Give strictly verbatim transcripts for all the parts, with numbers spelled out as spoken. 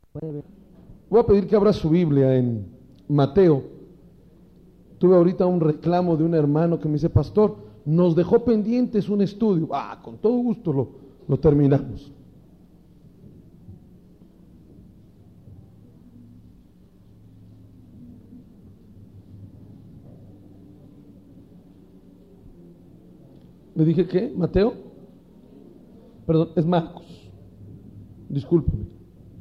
Voy a pedir que abra su Biblia en Mateo. Tuve ahorita un reclamo de un hermano que me dice: pastor, nos dejó pendientes un estudio. Ah, con todo gusto lo, lo terminamos. ¿Le dije qué? ¿Mateo? Perdón, es Marcos. Discúlpeme.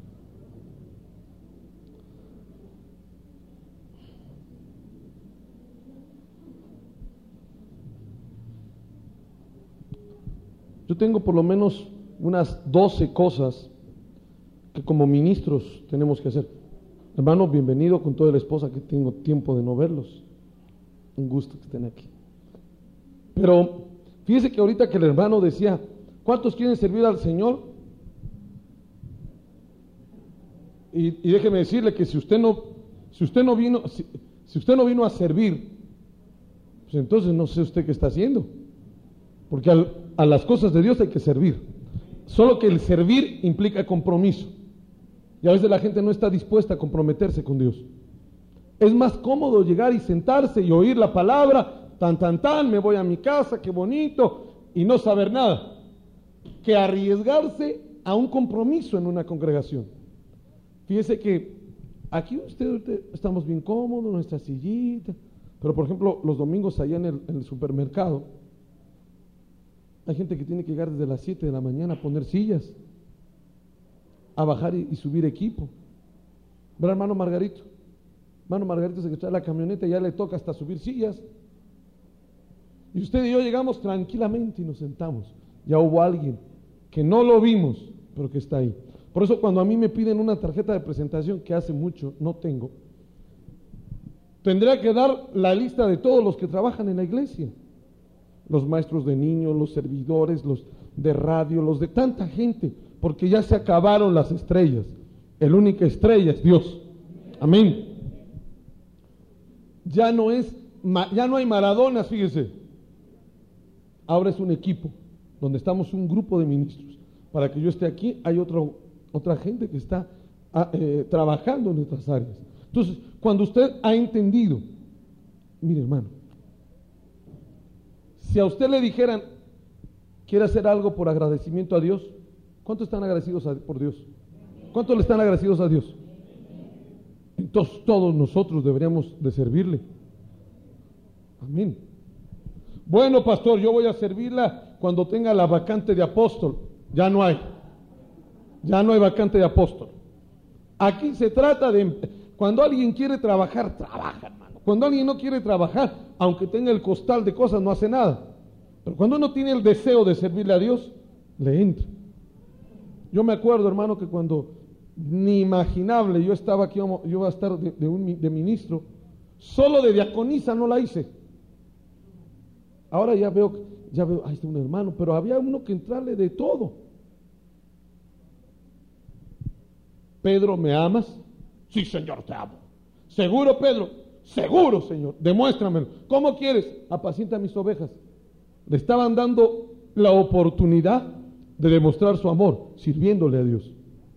Yo tengo por lo menos unas doce cosas que como ministros tenemos que hacer. Hermano, bienvenido con toda la esposa, que tengo tiempo de no verlos. Un gusto que estén aquí. Pero fíjese que ahorita que el hermano decía: ¿cuántos quieren servir al Señor? Y, y déjeme decirle que si usted no, si usted no vino, si, si usted no vino a servir, pues entonces no sé usted qué está haciendo. Porque al, a las cosas de Dios hay que servir. Solo que el servir implica compromiso. Y a veces la gente no está dispuesta a comprometerse con Dios. Es más cómodo llegar y sentarse y oír la palabra, tan, tan, tan, me voy a mi casa, qué bonito, y no saber nada, que arriesgarse a un compromiso en una congregación. Fíjese que aquí usted, usted estamos bien cómodos, nuestra sillita, pero por ejemplo los domingos allá en el, en el supermercado, hay gente que tiene que llegar desde las siete de la mañana a poner sillas, a bajar y, y subir equipo. ¿Verdad, hermano Margarito? Hermano Margarito se que trae la camioneta y ya le toca hasta subir sillas. Y usted y yo llegamos tranquilamente y nos sentamos. Ya hubo alguien que no lo vimos, pero que está ahí. Por eso cuando a mí me piden una tarjeta de presentación, que hace mucho no tengo, tendría que dar la lista de todos los que trabajan en la iglesia. Los maestros de niños, los servidores, los de radio, los de tanta gente, porque ya se acabaron las estrellas. El única estrella es Dios. Amén. Ya no es, ya no hay Maradonas, fíjese. Ahora es un equipo, donde estamos un grupo de ministros. Para que yo esté aquí, hay otro, otra gente que está eh, trabajando en otras áreas. Entonces, cuando usted ha entendido, mire hermano, si a usted le dijeran, quiere hacer algo por agradecimiento a Dios, ¿cuántos están agradecidos a, por Dios? ¿Cuántos le están agradecidos a Dios? Entonces todos nosotros deberíamos de servirle. Amén. Bueno, pastor, yo voy a servirla cuando tenga la vacante de apóstol. Ya no hay. Ya no hay vacante de apóstol. Aquí se trata de, cuando alguien quiere trabajar, trabaja, hermano. Cuando alguien no quiere trabajar, aunque tenga el costal de cosas, no hace nada. Pero cuando uno tiene el deseo de servirle a Dios, le entra. Yo me acuerdo, hermano, que cuando ni imaginable yo estaba aquí, yo iba a estar de, de, un, de ministro, solo de diaconisa no la hice. Ahora ya veo, ya veo, ahí está un hermano, pero había uno que entrarle de todo. Pedro, ¿me amas? Sí, Señor, te amo. ¿Seguro, Pedro? Seguro, Señor, demuéstramelo. ¿Cómo quieres? Apacienta mis ovejas. Le estaban dando la oportunidad de demostrar su amor, sirviéndole a Dios.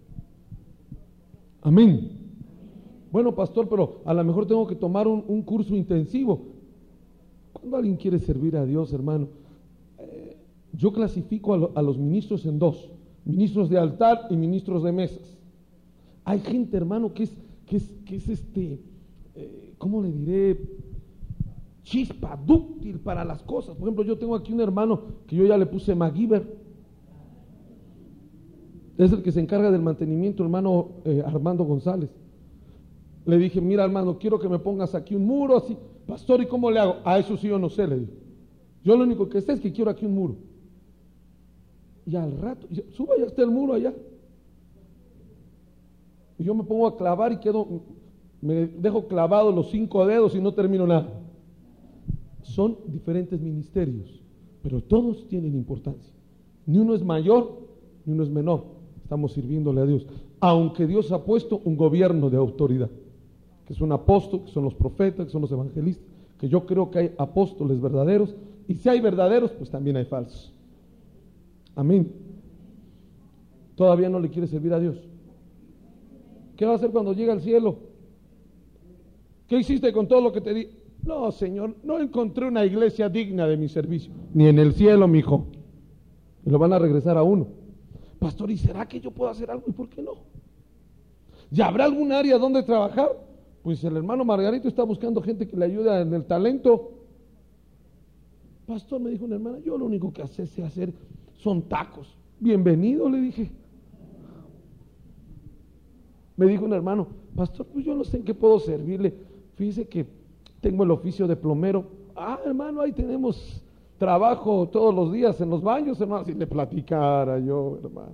Amén. Bueno, pastor, pero a lo mejor tengo que tomar un, un curso intensivo. Cuando alguien quiere servir a Dios, hermano, eh, yo clasifico a, lo, a los ministros en dos: ministros de altar y ministros de mesas. Hay gente, hermano, que es, que es, que es este... Eh, ¿cómo le diré? Chispa, dúctil para las cosas. Por ejemplo, yo tengo aquí un hermano que yo ya le puse MacGyver. Es el que se encarga del mantenimiento, hermano eh, Armando González. Le dije: mira, hermano, quiero que me pongas aquí un muro así. Pastor, ¿y cómo le hago? A eso sí yo no sé, le dije. Yo lo único que sé es que quiero aquí un muro. Y al rato, suba, ya está el muro allá. Y yo me pongo a clavar y quedo... me dejo clavado los cinco dedos y no termino nada. Son diferentes ministerios, pero todos tienen importancia. Ni uno es mayor, ni uno es menor. Estamos sirviéndole a Dios. Aunque Dios ha puesto un gobierno de autoridad, que es un apóstol, que son los profetas, que son los evangelistas, que yo creo que hay apóstoles verdaderos, y si hay verdaderos, pues también hay falsos. Amén. ¿Todavía no le quiere servir a Dios? ¿Qué va a hacer cuando llegue al cielo? ¿Qué hiciste con todo lo que te di? No, Señor, no encontré una iglesia digna de mi servicio. Ni en el cielo, mijo. Y lo van a regresar a uno. Pastor, ¿y será que yo puedo hacer algo? ¿Y por qué no? ¿Ya habrá algún área donde trabajar? Pues el hermano Margarito está buscando gente que le ayude en el talento. Pastor, me dijo una hermana, yo lo único que sé, sé hacer son tacos. Bienvenido, le dije. Me dijo un hermano, pastor, pues yo no sé en qué puedo servirle. Fíjese que tengo el oficio de plomero. Ah, hermano, ahí tenemos trabajo todos los días en los baños, hermano. Si le platicara yo, hermano.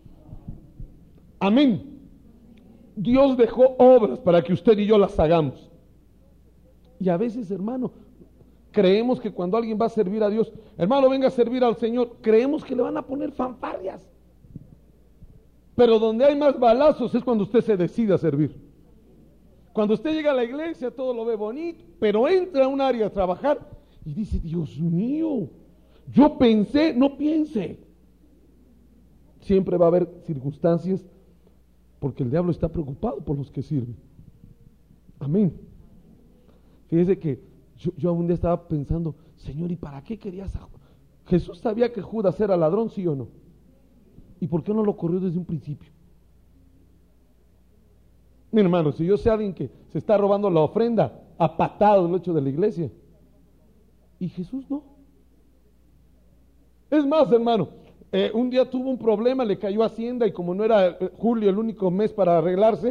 Amén. Dios dejó obras para que usted y yo las hagamos. Y a veces, hermano, creemos que cuando alguien va a servir a Dios, hermano, venga a servir al Señor, creemos que le van a poner fanfarrias. Pero donde hay más balazos es cuando usted se decide a servir. Cuando usted llega a la iglesia, todo lo ve bonito, pero entra a un área a trabajar y dice, Dios mío, yo pensé, no piense. Siempre va a haber circunstancias porque el diablo está preocupado por los que sirven. Amén. Fíjese que yo, yo un día estaba pensando, Señor, ¿y para qué querías a Judas? Jesús sabía que Judas era ladrón, ¿sí o no? ¿Y por qué no lo corrió desde un principio? Mi hermano, si yo sé a alguien que se está robando la ofrenda, a patadas lo hecho de la iglesia, y Jesús no. Es más, hermano, eh, un día tuvo un problema, le cayó Hacienda y como no era eh, julio el único mes para arreglarse,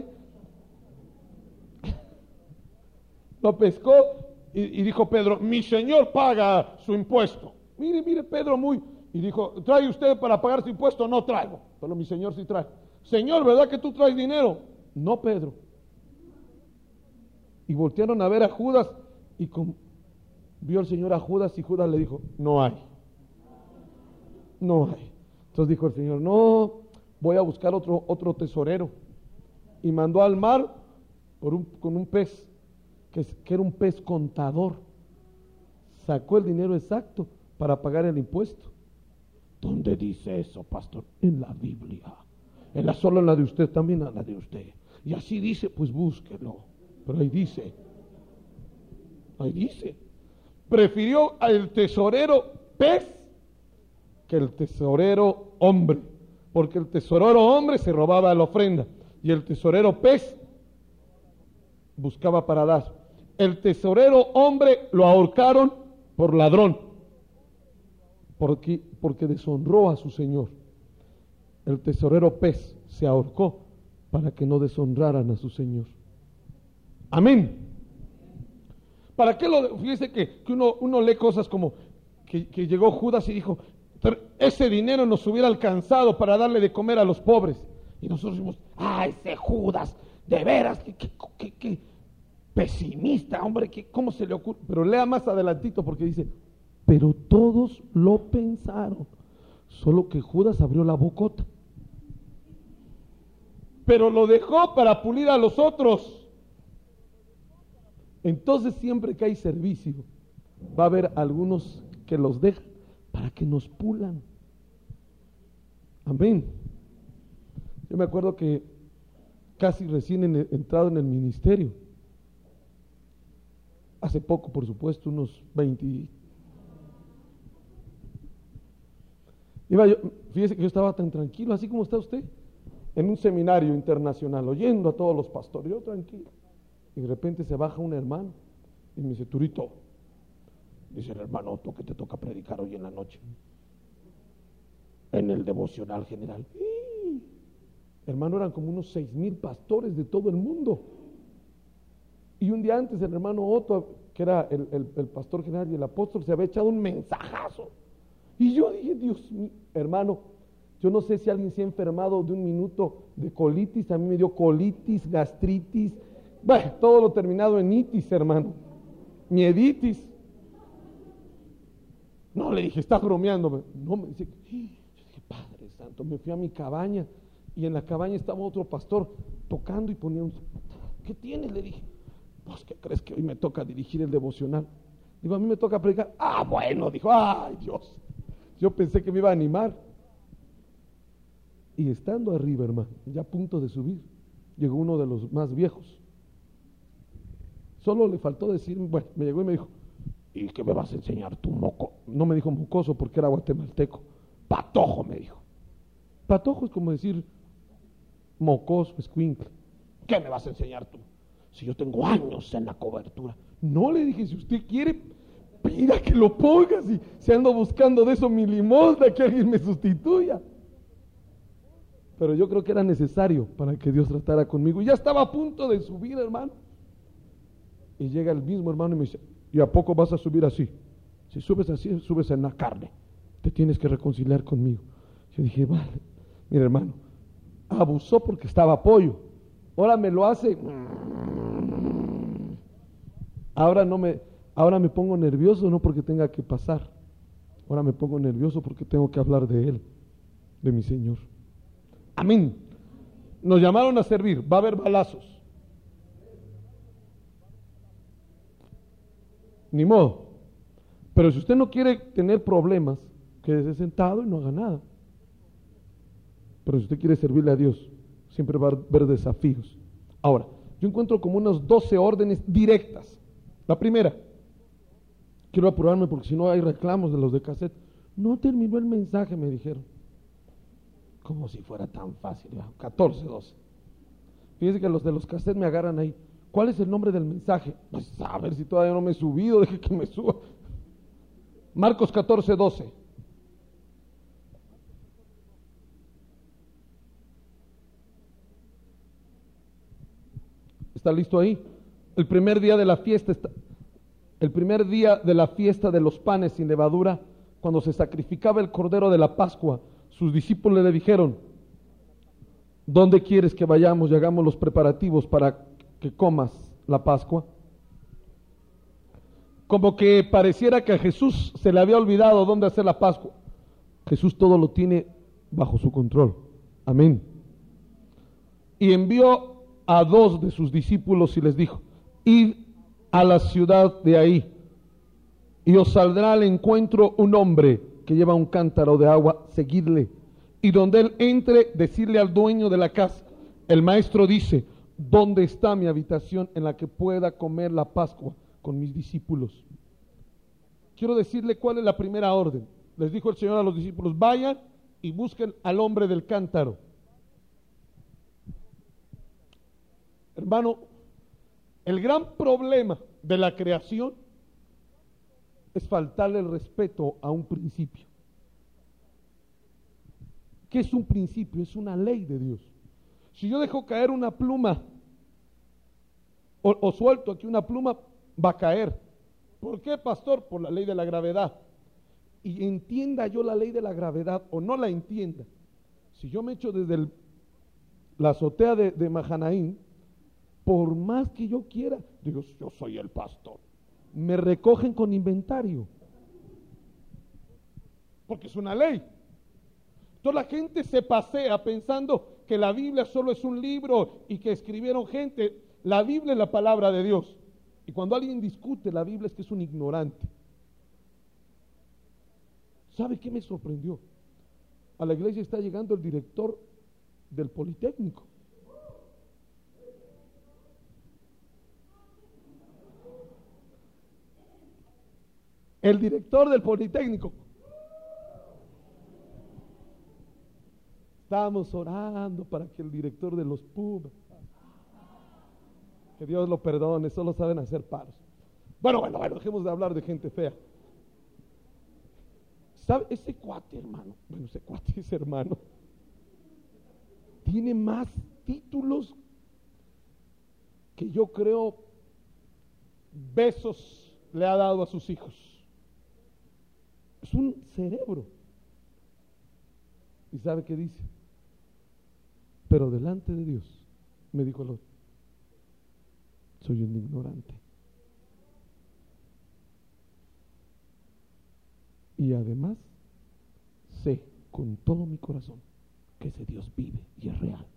lo pescó y, y dijo Pedro, mi señor paga su impuesto. Mire, mire, Pedro muy... Y dijo, ¿trae usted para pagar su impuesto? No traigo, pero mi señor sí trae. Señor, ¿verdad que tú traes dinero? No, Pedro. Y voltearon a ver a Judas y con... vio el Señor a Judas y Judas le dijo, no hay. No hay. Entonces dijo el Señor, no, voy a buscar otro, otro tesorero. Y mandó al mar por un, con un pez, que, que era un pez contador. Sacó el dinero exacto para pagar el impuesto. ¿Dónde dice eso, pastor? En la Biblia. En la solo en la de usted, también en la de usted. Y así dice, pues búsquelo. Pero ahí dice. Ahí dice. Prefirió al tesorero pez que el tesorero hombre. Porque el tesorero hombre se robaba la ofrenda. Y el tesorero pez buscaba para dar. El tesorero hombre lo ahorcaron por ladrón. Porque, porque deshonró a su señor. El tesorero pez se ahorcó para que no deshonraran a su señor. Amén. ¿Para qué lo? Fíjese que, que uno, uno lee cosas como que, que llegó Judas y dijo, ese dinero nos hubiera alcanzado para darle de comer a los pobres. Y nosotros decimos, ah, ese Judas, de veras, que, que, que, que pesimista, hombre, que, ¿cómo se le ocurre? Pero lea más adelantito porque dice, pero todos lo pensaron, solo que Judas abrió la bocota. Pero lo dejó para pulir a los otros. Entonces siempre que hay servicio, va a haber algunos que los dejan para que nos pulan. Amén. Yo me acuerdo que casi recién en el, entrado en el ministerio, hace poco, por supuesto, unos veinte. Iba yo, fíjese que yo estaba tan tranquilo, así como está usted, en un seminario internacional, oyendo a todos los pastores, yo tranquilo. Y de repente se baja un hermano y me dice, Turito, dice el hermano Otto que te toca predicar hoy en la noche, en el devocional general. ¡Y! Hermano, eran como unos seis mil pastores de todo el mundo. Y un día antes el hermano Otto, que era el, el, el pastor general y el apóstol, se había echado un mensajazo. Y yo dije, Dios mío, hermano, yo no sé si alguien se ha enfermado de un minuto de colitis, a mí me dio colitis, gastritis, bueno, todo lo terminado en itis, hermano, mieditis. No, le dije, estás bromeando. No, me dice, yo dije, Padre Santo, me fui a mi cabaña y en la cabaña estaba otro pastor tocando y poniendo, ¿qué tienes? Le dije, pues, ¿qué crees que hoy me toca dirigir el devocional? Digo, a mí me toca predicar. Ah, bueno, dijo, ay, Dios. Yo pensé que me iba a animar. Y estando arriba, hermano, ya a punto de subir, llegó uno de los más viejos. Solo le faltó decir, bueno, me llegó y me dijo, ¿y qué me vas a enseñar tú, moco? No me dijo mocoso porque era guatemalteco. Patojo, me dijo. Patojo es como decir mocoso, escuincle. ¿Qué me vas a enseñar tú? Si yo tengo años en la cobertura. No, le dije, si usted quiere, pida que lo ponga. Si, si ando buscando de eso mi limosna, que alguien me sustituya. Pero yo creo que era necesario para que Dios tratara conmigo. Y ya estaba a punto de subir, hermano. Y llega el mismo hermano y me dice, ¿y a poco vas a subir así? Si subes así, subes en la carne. Te tienes que reconciliar conmigo. Yo dije, vale, mira hermano, abusó porque estaba apoyo. Ahora me lo hace. Ahora no me, ahora me pongo nervioso no porque tenga que pasar. Ahora me pongo nervioso porque tengo que hablar de Él, de mi Señor. Amén. Nos llamaron a servir, va a haber balazos. Ni modo. Pero si usted no quiere tener problemas, quédese sentado y no haga nada. Pero si usted quiere servirle a Dios, siempre va a haber desafíos. Ahora, yo encuentro como unas doce órdenes directas. La primera, quiero apurarme porque si no hay reclamos de los de cassette. No terminó el mensaje, me dijeron. Como si fuera tan fácil. catorce, doce. Fíjense que los de los cassettes me agarran ahí. ¿Cuál es el nombre del mensaje? Pues a ver si todavía no me he subido, deje que me suba. Marcos catorce, doce. ¿Está listo ahí? El primer día de la fiesta, está, el primer día de la fiesta de los panes sin levadura, cuando se sacrificaba el cordero de la Pascua, sus discípulos le dijeron, ¿dónde quieres que vayamos y hagamos los preparativos para que comas la Pascua? Como que pareciera que a Jesús se le había olvidado dónde hacer la Pascua. Jesús todo lo tiene bajo su control. Amén. Y envió a dos de sus discípulos y les dijo, id a la ciudad de ahí y os saldrá al encuentro un hombre que lleva un cántaro de agua, seguidle. Y donde él entre, decirle al dueño de la casa, el maestro dice, ¿dónde está mi habitación en la que pueda comer la Pascua con mis discípulos? Quiero decirle cuál es la primera orden. Les dijo el Señor a los discípulos, vayan y busquen al hombre del cántaro. Hermano, el gran problema de la creación es faltarle el respeto a un principio. ¿Qué es un principio? Es una ley de Dios. Si yo dejo caer una pluma o, o suelto aquí una pluma, va a caer. ¿Por qué, pastor? Por la ley de la gravedad. Y entienda yo la ley de la gravedad o no la entienda. Si yo me echo desde el, la azotea de, de Mahanaín, por más que yo quiera, digo, yo soy el pastor, me recogen con inventario. Porque es una ley. Toda la gente se pasea pensando que la Biblia solo es un libro y que escribieron gente. La Biblia es la palabra de Dios. Y cuando alguien discute la Biblia es que es un ignorante. ¿Sabe qué me sorprendió? A la iglesia está llegando el director del Politécnico. El director del Politécnico. Estábamos orando para que el director de los Pumas, que Dios lo perdone, solo saben hacer paros. Bueno, bueno, bueno, dejemos de hablar de gente fea. ¿Sabe? Ese cuate, hermano, bueno, ese cuate, ese hermano, tiene más títulos que yo creo besos le ha dado a sus hijos. Es un cerebro. ¿Y sabe qué dice? Pero delante de Dios, me dijo el otro, soy un ignorante. Y además, sé con todo mi corazón que ese Dios vive y es real.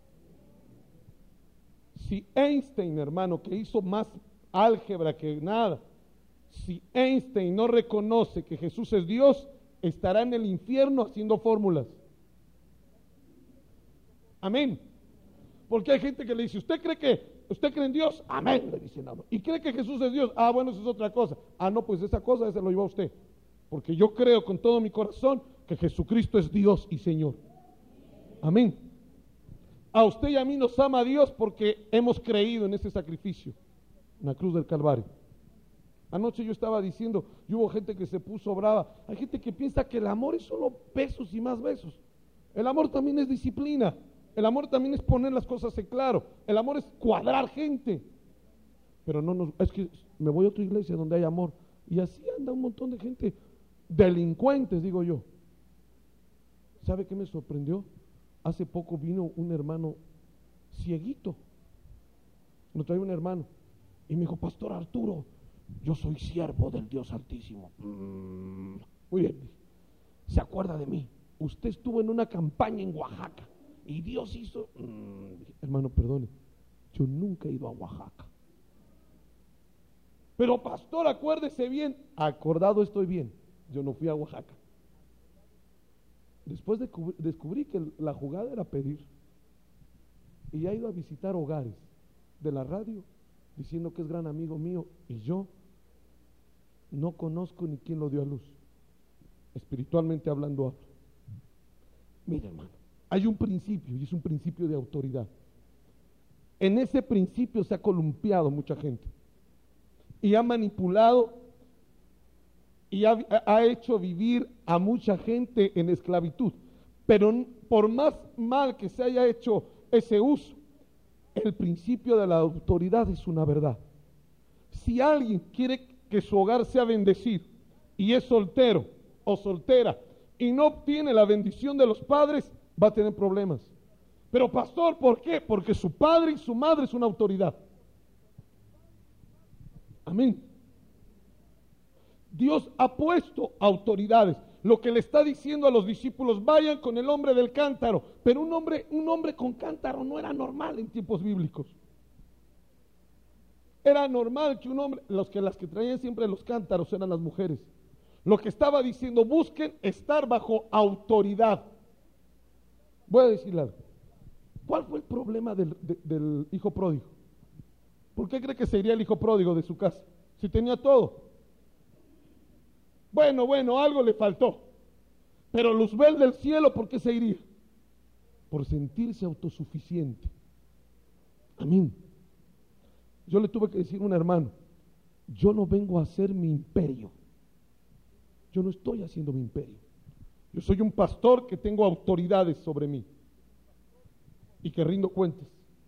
Si Einstein, hermano, que hizo más álgebra que nada, si Einstein no reconoce que Jesús es Dios, estará en el infierno haciendo fórmulas. Amén. Porque hay gente que le dice, ¿usted cree que, usted cree en Dios? Amén, le dicen. No. ¿Y cree que Jesús es Dios? Ah, bueno, eso es otra cosa. Ah, no, pues esa cosa se lo lleva a usted. Porque yo creo con todo mi corazón que Jesucristo es Dios y Señor. Amén. A usted y a mí nos ama Dios porque hemos creído en ese sacrificio, en la cruz del Calvario. Anoche yo estaba diciendo, y hubo gente que se puso brava. Hay gente que piensa que el amor es solo besos y más besos. El amor también es disciplina. El amor también es poner las cosas en claro. El amor es cuadrar gente. Pero no nos, es que me voy a otra iglesia donde hay amor. Y así anda un montón de gente, delincuentes, digo yo. ¿Sabe qué me sorprendió? Hace poco vino un hermano cieguito. Nos trae un hermano. Y me dijo, Pastor Arturo, yo soy siervo del Dios Altísimo. Mm, muy bien. ¿Se acuerda de mí? Usted estuvo en una campaña en Oaxaca y Dios hizo... Mm, hermano, perdone, yo nunca he ido a Oaxaca. Pero pastor, acuérdese bien. Acordado estoy bien. Yo no fui a Oaxaca. Después de descubrí que la jugada era pedir. Y ha ido a visitar hogares de la radio diciendo que es gran amigo mío y yo no conozco ni quién lo dio a luz. Espiritualmente hablando hablo. Mira, hermano, hay un principio y es un principio de autoridad. En ese principio se ha columpiado mucha gente y ha manipulado y ha, ha hecho vivir a mucha gente en esclavitud. Pero por más mal que se haya hecho ese uso, el principio de la autoridad es una verdad. Si alguien quiere que su hogar sea bendecido y es soltero o soltera y no obtiene la bendición de los padres, va a tener problemas. Pero pastor, ¿por qué? Porque su padre y su madre es una autoridad. Amén. Dios ha puesto autoridades. Lo que le está diciendo a los discípulos, vayan con el hombre del cántaro. Pero un hombre, un hombre con cántaro no era normal en tiempos bíblicos. Era normal que un hombre, los que las que traían siempre los cántaros eran las mujeres. Lo que estaba diciendo, busquen estar bajo autoridad. Voy a decirle algo. ¿Cuál fue el problema del, de, del hijo pródigo? ¿Por qué cree que se iría el hijo pródigo de su casa? Si tenía todo. Bueno, bueno, algo le faltó. Pero Luzbel del cielo, ¿por qué se iría? Por sentirse autosuficiente. Amén. Yo le tuve que decir a un hermano, yo no vengo a hacer mi imperio. Yo no estoy haciendo mi imperio. Yo soy un pastor que tengo autoridades sobre mí y que rindo cuentas.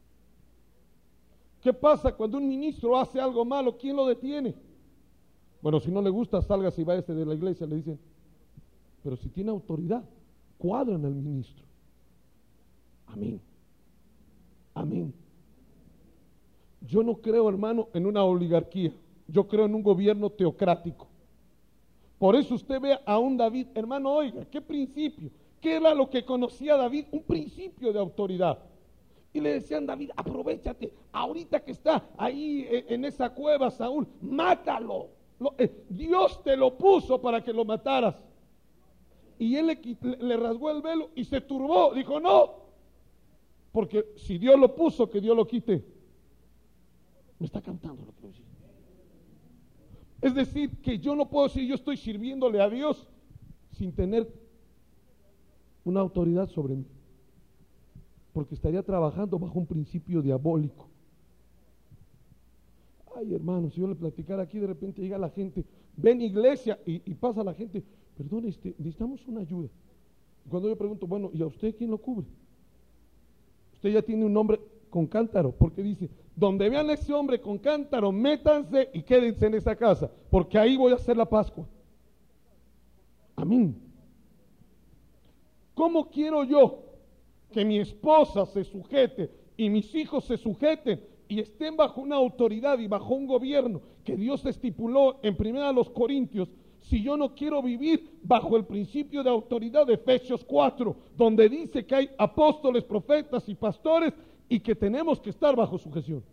¿Qué pasa cuando un ministro hace algo malo? ¿Quién lo detiene? Bueno, si no le gusta, salga y váyase de la iglesia, le dicen. Pero si tiene autoridad, cuadran al ministro. Amén. Amén. Yo no creo, hermano, en una oligarquía. Yo creo en un gobierno teocrático. Por eso usted ve a un David, hermano, oiga, ¿qué principio? ¿Qué era lo que conocía David? Un principio de autoridad. Y le decían, David, aprovechate, ahorita que está ahí en esa cueva, Saúl, mátalo. Lo, eh, Dios te lo puso para que lo mataras. Y él le, le rasgó el velo y se turbó. Dijo, no, porque si Dios lo puso, que Dios lo quite. Me está cantando lo que decir. Es decir, que yo no puedo decir yo estoy sirviéndole a Dios sin tener una autoridad sobre mí. Porque estaría trabajando bajo un principio diabólico. Ay, hermano, si yo le platicara aquí, de repente llega la gente, ven iglesia y, y pasa la gente, perdón, este, necesitamos una ayuda. Cuando yo pregunto, bueno, ¿y a usted quién lo cubre? Usted ya tiene un nombre con cántaro, porque dice, donde vean a ese hombre con cántaro, métanse y quédense en esa casa, porque ahí voy a hacer la Pascua. Amén. ¿Cómo quiero yo que mi esposa se sujete y mis hijos se sujeten y estén bajo una autoridad y bajo un gobierno que Dios estipuló en primera de los Corintios, si yo no quiero vivir bajo el principio de autoridad de Efesios cuatro, donde dice que hay apóstoles, profetas y pastores y que tenemos que estar bajo sujeción?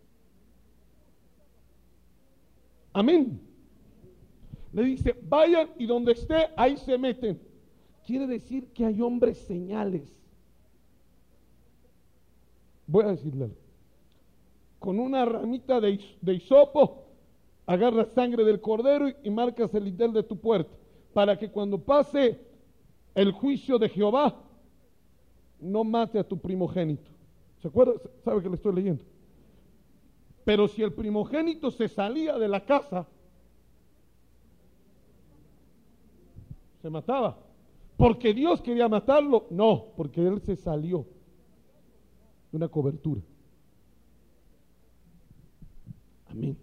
Amén. Le dice, vayan y donde esté, ahí se meten. Quiere decir que hay hombres señales. voy a decirle algo. Con una ramita de, de hisopo, agarras sangre del cordero y, y marcas el dintel de tu puerta, para que cuando pase el juicio de Jehová, no mate a tu primogénito. ¿Se acuerda? ¿Sabe que le estoy leyendo? Pero si el primogénito se salía de la casa, se mataba. ¿Porque Dios quería matarlo? No, porque él se salió de una cobertura. Amén.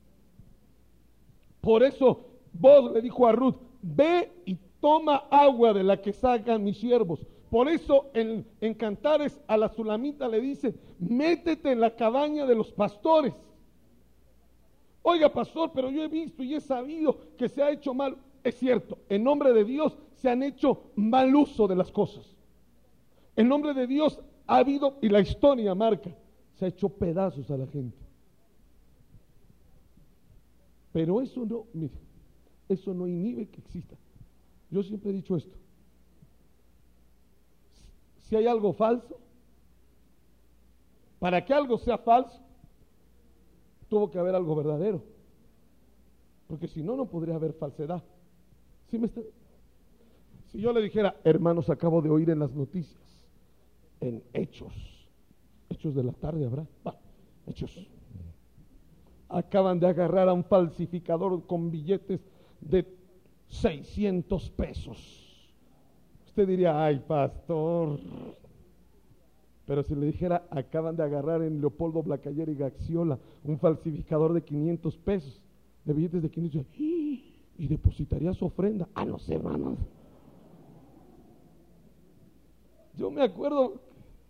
Por eso Boaz le dijo a Ruth, ve y toma agua de la que sacan mis siervos. Por eso en, en Cantares a la Sulamita le dice, métete en la cabaña de los pastores. Oiga, pastor, pero yo he visto y he sabido que se ha hecho mal. Es cierto, en nombre de Dios se han hecho mal uso de las cosas. En nombre de Dios ha habido, y la historia marca, se ha hecho pedazos a la gente. Pero eso no, mire, eso no inhibe que exista. Yo siempre he dicho esto. Si hay algo falso, para que algo sea falso, tuvo que haber algo verdadero. Porque si no, no podría haber falsedad. ¿Sí me está? Si yo le dijera, hermanos, acabo de oír en las noticias, en Hechos, Hechos de la tarde habrá, bah, Hechos, acaban de agarrar a un falsificador con billetes de seiscientos pesos. Usted diría, ay, pastor. Pero si le dijera, acaban de agarrar en Leopoldo Blacayer y Gaxiola un falsificador de quinientos pesos, de billetes de quinientos, y depositaría su ofrenda a los hermanos. Yo me acuerdo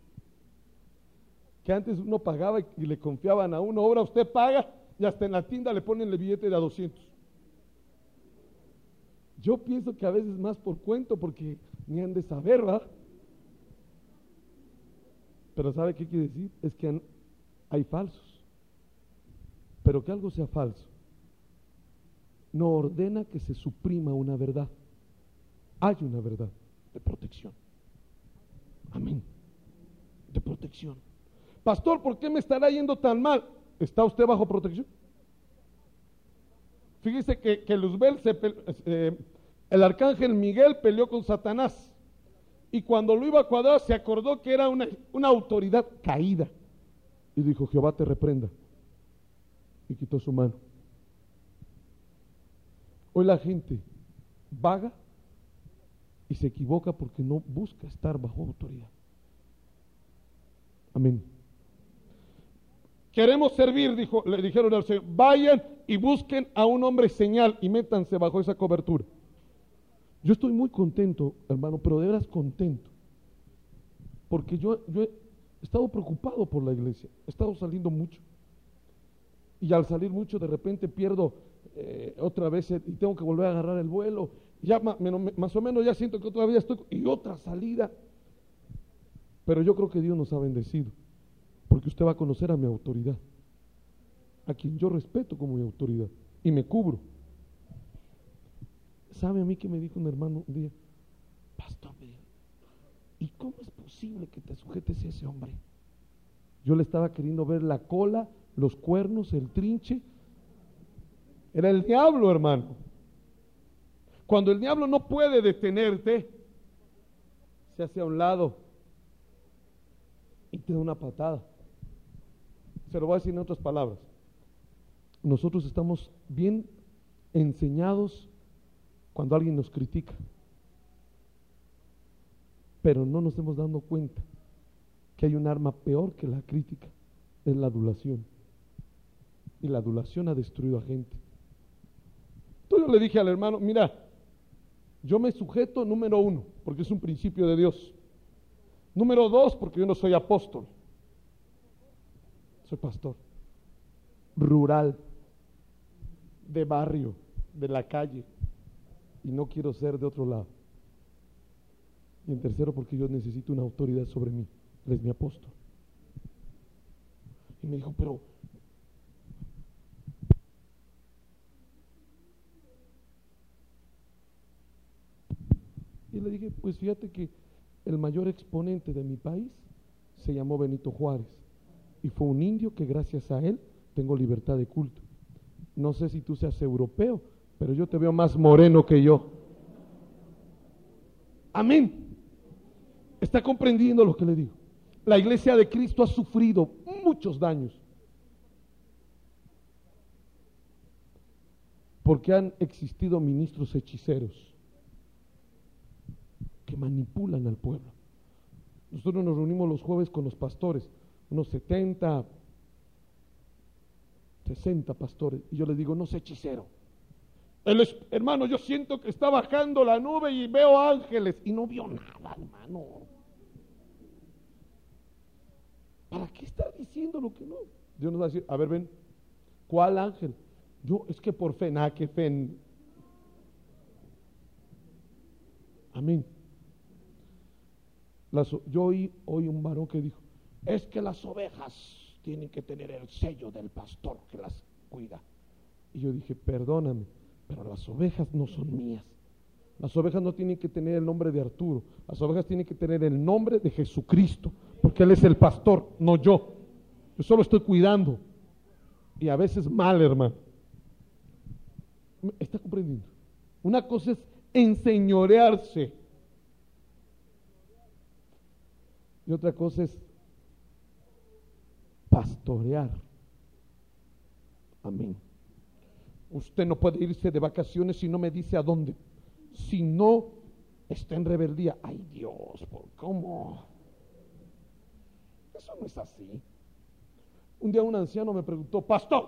que antes uno pagaba y le confiaban a uno, ahora usted paga y hasta en la tienda le ponen el billete de a doscientos. Yo pienso que a veces más por cuento, porque ni han de saber, ¿verdad? Pero ¿sabe qué quiere decir? Es que hay falsos. Pero que algo sea falso no ordena que se suprima una verdad. Hay una verdad de protección. Amén. De protección. Pastor, ¿por qué me estará yendo tan mal? ¿Está usted bajo protección? Fíjese que, que Luzbel, se, eh, el arcángel Miguel peleó con Satanás. Y cuando lo iba a cuadrar, se acordó que era una, una autoridad caída. Y dijo, Jehová te reprenda. Y quitó su mano. Hoy la gente vaga y se equivoca porque no busca estar bajo autoridad. Amén. Queremos servir, dijo, le dijeron al Señor, vayan y busquen a un hombre señal y métanse bajo esa cobertura. Yo estoy muy contento, hermano, pero de veras contento, porque yo, yo he estado preocupado por la iglesia, he estado saliendo mucho, y al salir mucho de repente pierdo eh, otra vez y tengo que volver a agarrar el vuelo, ya ma, menos, más o menos ya siento que otra vez estoy, y otra salida, pero yo creo que Dios nos ha bendecido, porque usted va a conocer a mi autoridad, a quien yo respeto como mi autoridad, y me cubro. ¿Sabe a mí que me dijo un hermano un día? Pastor, ¿y cómo es posible que te sujetes a ese hombre? Yo le estaba queriendo ver la cola, los cuernos, el trinche. Era el diablo, hermano. Cuando el diablo no puede detenerte, se hace a un lado y te da una patada. Se lo voy a decir en otras palabras. Nosotros estamos bien enseñados cuando alguien nos critica, pero no nos hemos dado cuenta que hay un arma peor que la crítica, es la adulación, y la adulación ha destruido a gente. Entonces yo le dije al hermano, mira, yo me sujeto, número uno, porque es un principio de Dios, número dos, porque yo no soy apóstol, soy pastor rural, de barrio, de la calle, y no quiero ser de otro lado. Y en tercero, porque yo necesito una autoridad sobre mí. Él es mi apóstol. Y me dijo, pero y le dije, pues fíjate que el mayor exponente de mi país se llamó Benito Juárez, y fue un indio que gracias a él tengo libertad de culto. No sé si tú seas europeo, pero yo te veo más moreno que yo. Amén. ¿Está comprendiendo lo que le digo? La iglesia de Cristo ha sufrido muchos daños porque han existido ministros hechiceros que manipulan al pueblo. Nosotros nos reunimos los jueves con los pastores, unos setenta, sesenta pastores, y yo les digo, no sé hechicero. El es, hermano, yo siento que está bajando la nube y veo ángeles, y no vio nada, hermano. ¿Para qué estar diciendo lo que no? Dios nos va a decir, a ver, ven, ¿cuál ángel? Yo, es que por fe, nada, que fe. En... Amén. Las, yo oí, oí un varón que dijo, es que las ovejas tienen que tener el sello del pastor que las cuida. Y yo dije, perdóname, pero las ovejas no son mías. Las ovejas no tienen que tener el nombre de Arturo, las ovejas tienen que tener el nombre de Jesucristo, porque Él es el pastor, no yo. Yo solo estoy cuidando. Y a veces mal, hermano. ¿Está comprendiendo? Una cosa es enseñorearse y otra cosa es pastorear. Amén. Usted no puede irse de vacaciones si no me dice a dónde. Si no está en rebeldía. Ay, Dios, ¿por cómo? Eso no es así. Un día un anciano me preguntó, pastor,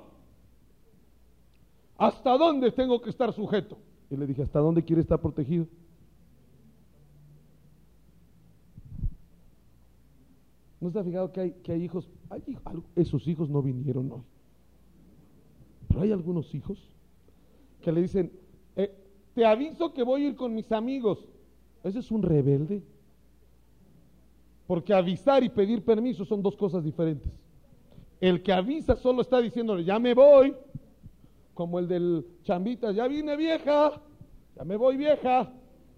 ¿hasta dónde tengo que estar sujeto? Y le dije, ¿hasta dónde quiere estar protegido? ¿No está fijado que hay, que hay hijos? Hay, esos hijos no vinieron hoy. Pero hay algunos hijos que le dicen, eh, te aviso que voy a ir con mis amigos. Ese es un rebelde. Porque avisar y pedir permiso son dos cosas diferentes. El que avisa solo está diciéndole, ya me voy. Como el del chambita, ya vine vieja, ya me voy vieja.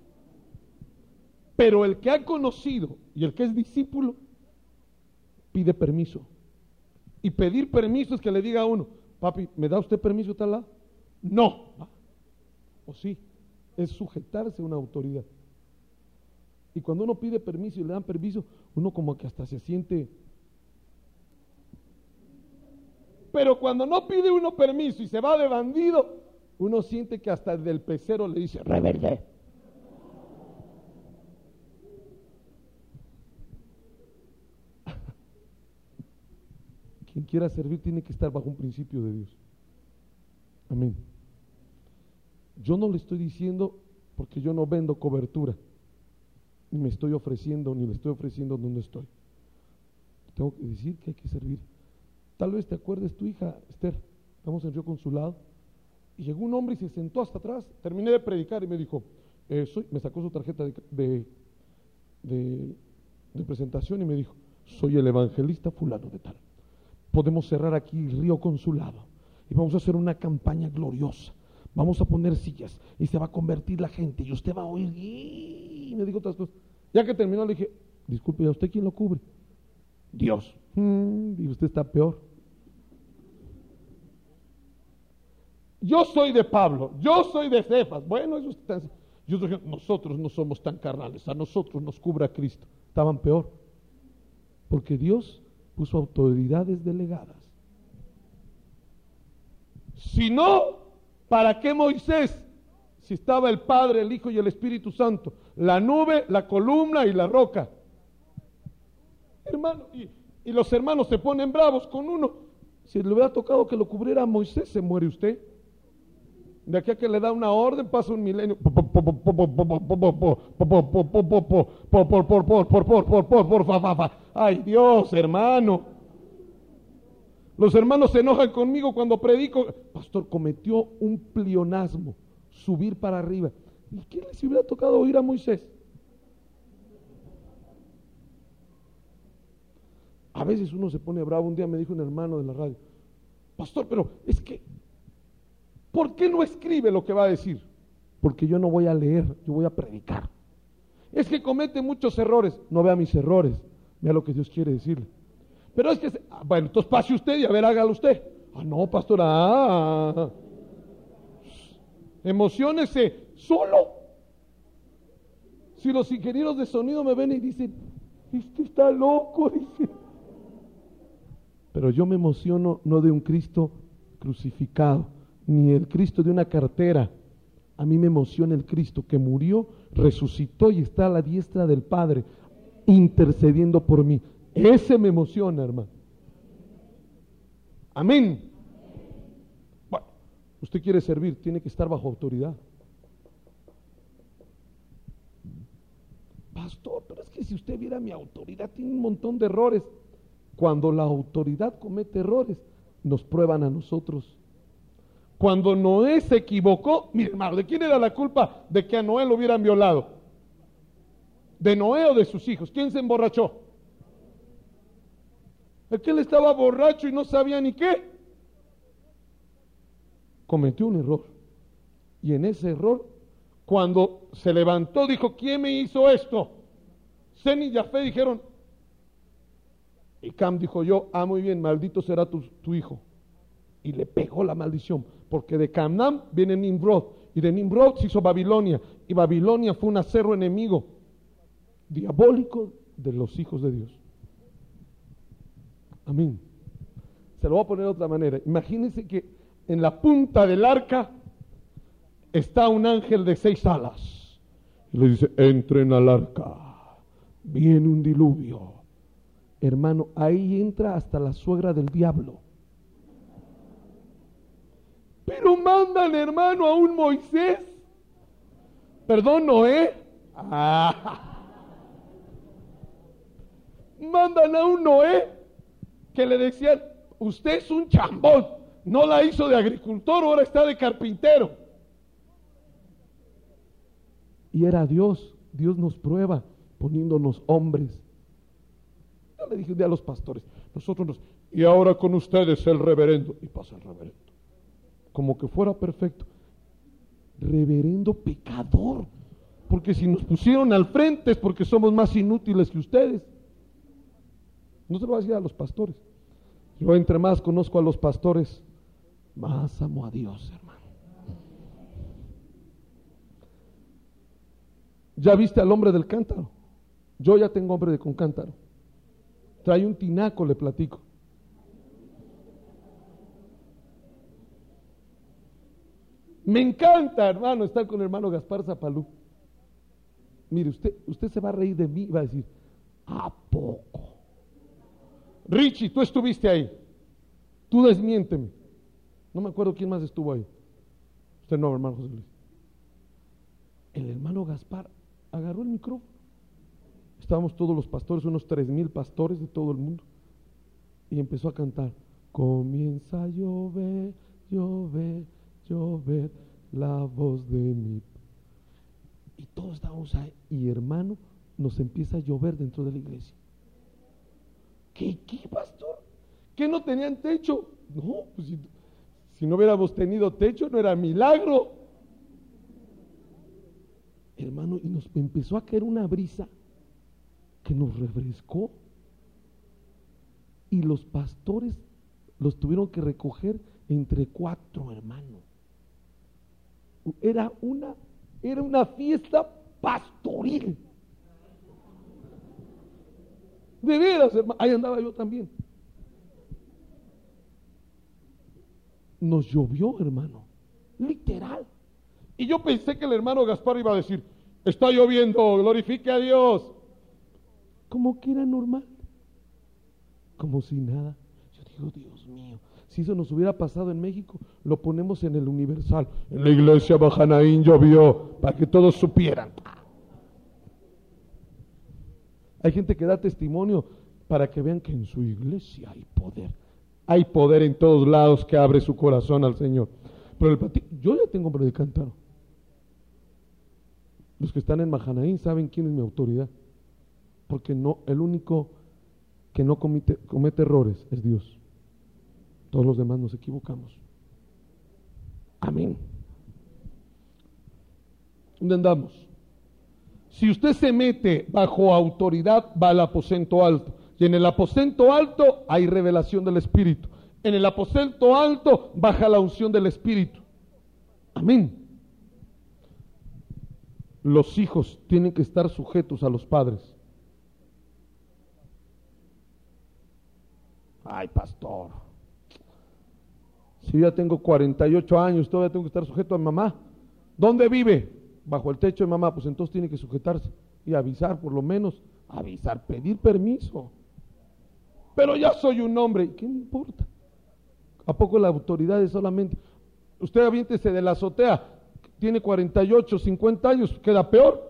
Pero el que ha conocido y el que es discípulo, pide permiso. Y pedir permiso es que le diga a uno, papi, ¿me da usted permiso tal lado? No. O sí, es sujetarse a una autoridad. Y cuando uno pide permiso y le dan permiso, uno como que hasta se siente. Pero cuando no pide uno permiso y se va de bandido, uno siente que hasta el del pecero le dice, rebelde. Quien quiera servir tiene que estar bajo un principio de Dios. Amén. Yo no le estoy diciendo porque yo no vendo cobertura, ni me estoy ofreciendo, ni le estoy ofreciendo donde estoy. Tengo que decir que hay que servir. Tal vez te acuerdes tu hija, Esther, estamos en Río Consulado, y llegó un hombre y se sentó hasta atrás, terminé de predicar y me dijo, eh, soy, me sacó su tarjeta de, de, de, de presentación y me dijo, soy el evangelista fulano de tal. Podemos cerrar aquí Río Consulado y vamos a hacer una campaña gloriosa. Vamos a poner sillas y se va a convertir la gente y usted va a oír. Y me dijo otras cosas. Ya que terminó le dije, disculpe, ¿a usted quién lo cubre? Dios. Mm, y usted está peor. Yo soy de Pablo, yo soy de Cefas. Bueno, eso está. Yo dije, nosotros no somos tan carnales, a nosotros nos cubre a Cristo. Estaban peor. Porque Dios puso autoridades delegadas. Si no, ¿para qué Moisés? Si estaba el Padre, el Hijo y el Espíritu Santo, la nube, la columna y la roca. Hermano, y, y los hermanos se ponen bravos con uno. Si le hubiera tocado que lo cubriera a Moisés, se muere usted. De aquí a que le da una orden, pasa un milenio. Por, por, por, por, por, por, por, por, por, fa, fa, fa. Ay, Dios, hermano. Los hermanos se enojan conmigo cuando predico. Pastor, cometió un pleonasmo, subir para arriba. ¿Y qué les hubiera tocado oír a Moisés? A veces uno se pone bravo. Un día me dijo un hermano de la radio, pastor, pero es que, ¿por qué no escribe lo que va a decir? Porque yo no voy a leer, yo voy a predicar. Es que comete muchos errores. No vea mis errores, vea lo que Dios quiere decirle. Pero es que, se, ah, bueno, entonces pase usted y a ver, hágalo usted. Ah, no, pastora, ah, emociónese solo. Si los ingenieros de sonido me ven y dicen, este está loco, dice. Pero yo me emociono no de un Cristo crucificado, ni el Cristo de una cartera. A mí me emociona el Cristo que murió, resucitó y está a la diestra del Padre, intercediendo por mí. Ese me emociona, hermano. Amén. Bueno, usted quiere servir, tiene que estar bajo autoridad. Pastor, pero es que si usted viera mi autoridad, tiene un montón de errores. Cuando la autoridad comete errores, nos prueban a nosotros. Cuando Noé se equivocó, mi hermano, ¿de quién era la culpa de que a Noé lo hubieran violado? ¿De Noé o de sus hijos? ¿Quién se emborrachó? Aquel estaba borracho y no sabía ni qué. Cometió un error. Y en ese error, cuando se levantó, dijo, ¿quién me hizo esto? Sem y Jafé dijeron, y Cam dijo, yo, ah, muy bien, maldito será tu, tu hijo. Y le pegó la maldición, porque de Canaán viene Nimrod, y de Nimrod se hizo Babilonia, y Babilonia fue un acerro enemigo diabólico de los hijos de Dios. Amén. Se lo voy a poner de otra manera. Imagínense que en la punta del arca está un ángel de seis alas, y le dice, entren al arca, viene un diluvio. Hermano, ahí entra hasta la suegra del diablo. Pero mandan, hermano, a un Moisés. Perdón, Noé. Ah. Mandan a un Noé que le decían, usted es un chambón. No la hizo de agricultor, ahora está de carpintero. Y era Dios. Dios nos prueba poniéndonos hombres. Yo le dije un día a los pastores, nosotros nos, y ahora con ustedes el reverendo, y pasa el reverendo, como que fuera perfecto. Reverendo pecador, porque si nos pusieron al frente es porque somos más inútiles que ustedes. No se lo voy a decir a los pastores. Yo entre más conozco a los pastores, más amo a Dios, hermano. ¿Ya viste al hombre del cántaro? Yo ya tengo hombre de con cántaro. Trae un tinaco, le platico. Me encanta, hermano, estar con el hermano Gaspar Zapalú. Mire, usted, usted se va a reír de mí y va a decir, ¿a poco? Richie, tú estuviste ahí. Tú desmiénteme. No me acuerdo quién más estuvo ahí. Usted no, hermano José Luis. El hermano Gaspar agarró el micrófono. Estábamos todos los pastores, unos tres mil pastores de todo el mundo. Y empezó a cantar. Comienza a llover, llover, llover la voz de mi. Y todos estábamos ahí. Y hermano, nos empieza a llover dentro de la iglesia. ¿Qué, qué, pastor? ¿Qué no tenían techo? No, pues si, si no hubiéramos tenido techo no era milagro. Hermano, y nos empezó a caer una brisa que nos refrescó. Y los pastores los tuvieron que recoger entre cuatro, hermano. Era una, era una fiesta pastoril. De veras, hermano, ahí andaba yo también. Nos llovió, hermano, literal. Y yo pensé que el hermano Gaspar iba a decir, está lloviendo, glorifique a Dios. Como que era normal, como si nada. Yo digo, Dios mío, si eso nos hubiera pasado en México, lo ponemos en el Universal. En la iglesia Bajanaín llovió, para que todos supieran. Hay gente que da testimonio para que vean que en su iglesia hay poder. Hay poder en todos lados que abre su corazón al Señor. Pero el platí, yo ya tengo hombre de cántaro. Los que están en Mahanaín saben quién es mi autoridad. Porque no, el único que no comete, comete errores es Dios. Todos los demás nos equivocamos. Amén. ¿Dónde andamos? Si usted se mete bajo autoridad, va al aposento alto. Y en el aposento alto hay revelación del Espíritu. En el aposento alto baja la unción del Espíritu. Amén. Los hijos tienen que estar sujetos a los padres. Ay, pastor, si yo ya tengo cuarenta y ocho años, todavía tengo que estar sujeto a mi mamá. ¿Dónde vive? Bajo el techo de mamá. Pues entonces tiene que sujetarse y avisar, por lo menos, avisar, pedir permiso. Pero ya soy un hombre, ¿qué me importa? ¿A poco la autoridad es solamente? Usted aviéntese de la azotea, tiene cuarenta y ocho, cincuenta años, queda peor.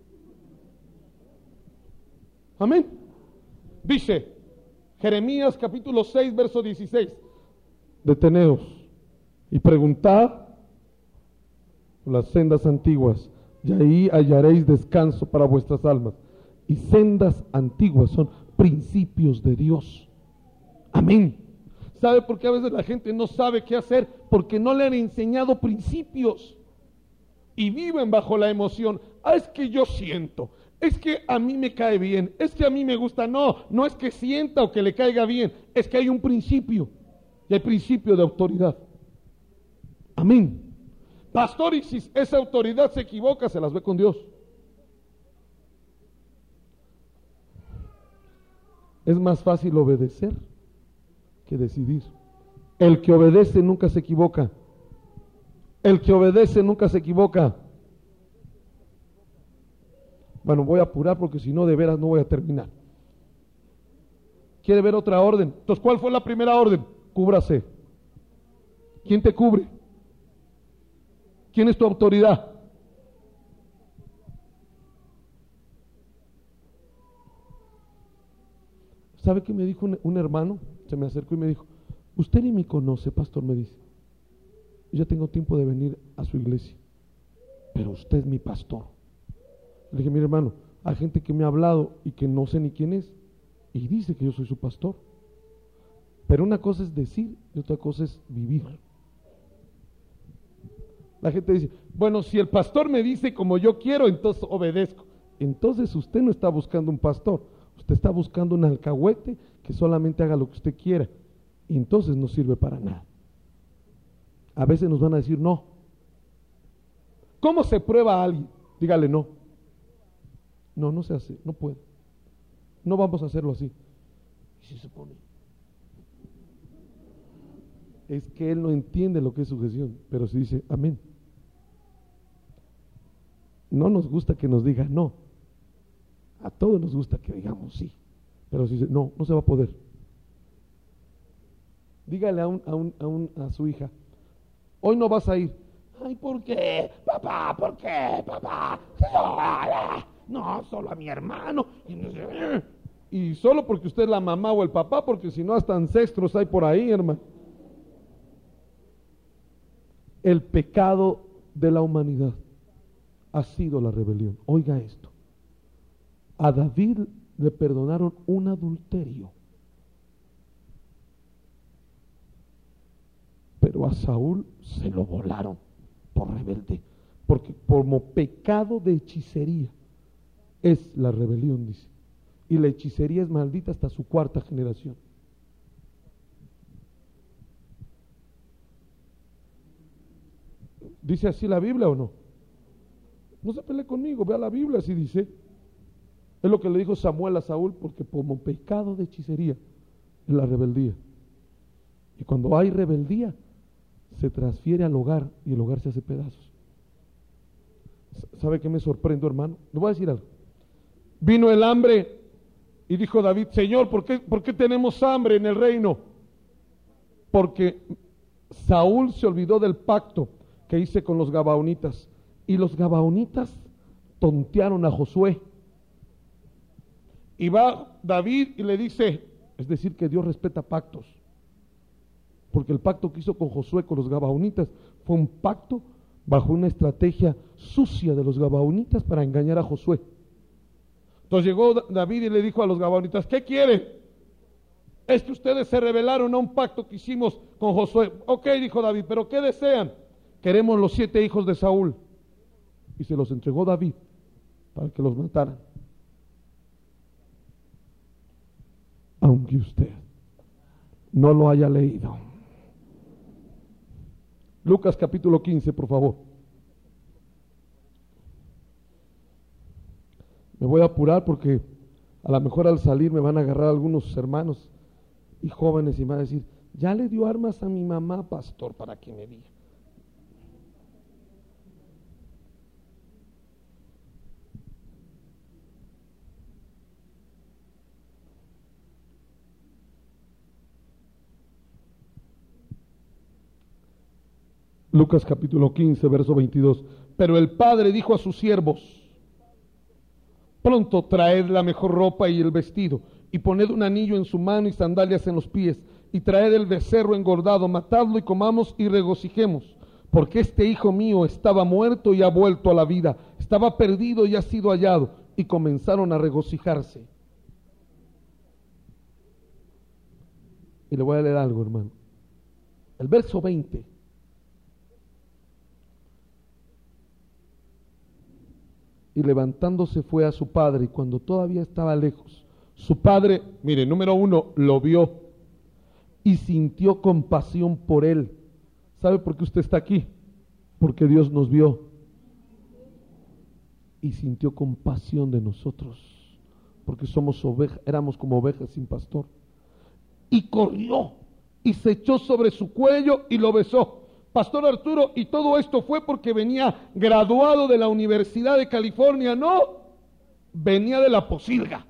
Amén. Dice Jeremías capítulo seis, verso dieciséis. Deteneos y preguntad por las sendas antiguas, y ahí hallaréis descanso para vuestras almas. Y sendas antiguas son principios de Dios. Amén. ¿Sabe por qué a veces la gente no sabe qué hacer? Porque no le han enseñado principios y viven bajo la emoción. Ah, es que yo siento, es que a mí me cae bien, es que a mí me gusta. No, no es que sienta o que le caiga bien, es que hay un principio, y hay principio de autoridad. Amén. Pastor, y si esa autoridad se equivoca, se las ve con Dios. Es más fácil obedecer que decidir. El que obedece nunca se equivoca. El que obedece nunca se equivoca. Bueno, voy a apurar porque si no, de veras no voy a terminar. ¿Quiere ver otra orden? Entonces, ¿cuál fue la primera orden? Cúbrase. ¿Quién te cubre? ¿Quién es tu autoridad? ¿Sabe qué me dijo un, un hermano? Se me acercó y me dijo: usted ni me conoce, pastor, me dice. Yo ya tengo tiempo de venir a su iglesia, pero usted es mi pastor. Le dije: mire, hermano, hay gente que me ha hablado y que no sé ni quién es, y dice que yo soy su pastor. Pero una cosa es decir y otra cosa es vivir. La gente dice: bueno, si el pastor me dice como yo quiero, entonces obedezco. Entonces usted no está buscando un pastor, usted está buscando un alcahuete que solamente haga lo que usted quiera, y entonces no sirve para nada. A veces nos van a decir no. ¿Cómo se prueba a alguien? Dígale no. No, no se hace, no puede. No vamos a hacerlo así. ¿Y si se pone? Es que él no entiende lo que es sujeción, pero si dice amén. No nos gusta que nos diga no. A todos nos gusta que digamos sí, pero si dice no, no se va a poder. Dígale a, un, a, un, a, un, a su hija: hoy no vas a ir. Ay, ¿por qué? Papá, ¿por qué? Papá. No, solo a mi hermano. Y solo porque usted es la mamá o el papá, porque si no hasta ancestros hay por ahí, hermano. El pecado de la humanidad ha sido la rebelión. Oiga esto. A David le perdonaron un adulterio, pero a Saúl se lo volaron por rebelde, porque como pecado de hechicería es la rebelión, dice, y la hechicería es maldita hasta su cuarta generación. ¿Dice así la Biblia o no? No se pelee conmigo, vea la Biblia, así dice. Es lo que le dijo Samuel a Saúl, porque como pecado de hechicería es la rebeldía. Y cuando hay rebeldía, se transfiere al hogar y el hogar se hace pedazos. ¿Sabe qué me sorprendo, hermano? Le voy a decir algo. Vino el hambre y dijo David: Señor, ¿por qué, ¿por qué tenemos hambre en el reino? Porque Saúl se olvidó del pacto que hice con los gabaonitas, y los gabaonitas tontearon a Josué. Y va David y le dice, es decir, que Dios respeta pactos, porque el pacto que hizo con Josué, con los gabaonitas, fue un pacto bajo una estrategia sucia de los gabaonitas para engañar a Josué. Entonces llegó David y le dijo a los gabaonitas: ¿qué quieren? Es que ustedes se rebelaron a un pacto que hicimos con Josué. Ok, dijo David, pero ¿qué desean? Queremos los siete hijos de Saúl. Y se los entregó David para que los mataran. aunque usted no lo haya leído. Lucas capítulo quince, por favor. Me voy a apurar porque a lo mejor al salir me van a agarrar algunos hermanos y jóvenes y me van a decir, ya le dio armas a mi mamá, pastor, para que me diga. Lucas capítulo quince, verso veintidós. Pero el padre dijo a sus siervos, pronto traed la mejor ropa y el vestido, y poned un anillo en su mano y sandalias en los pies, y traed el becerro engordado, matadlo y comamos y regocijemos, porque este hijo mío estaba muerto y ha vuelto a la vida, estaba perdido y ha sido hallado, y comenzaron a regocijarse. Y le voy a leer algo, hermano. El verso veinte. Y levantándose fue a su padre, y cuando todavía estaba lejos, su padre, mire, número uno, lo vio y sintió compasión por él. ¿Sabe por qué usted está aquí? Porque Dios nos vio y sintió compasión de nosotros, porque somos ovejas, éramos como ovejas sin pastor. Y corrió y se echó sobre su cuello y lo besó. Pastor Arturo, y todo esto fue porque venía graduado de la Universidad de California. No, venía de la Posilga.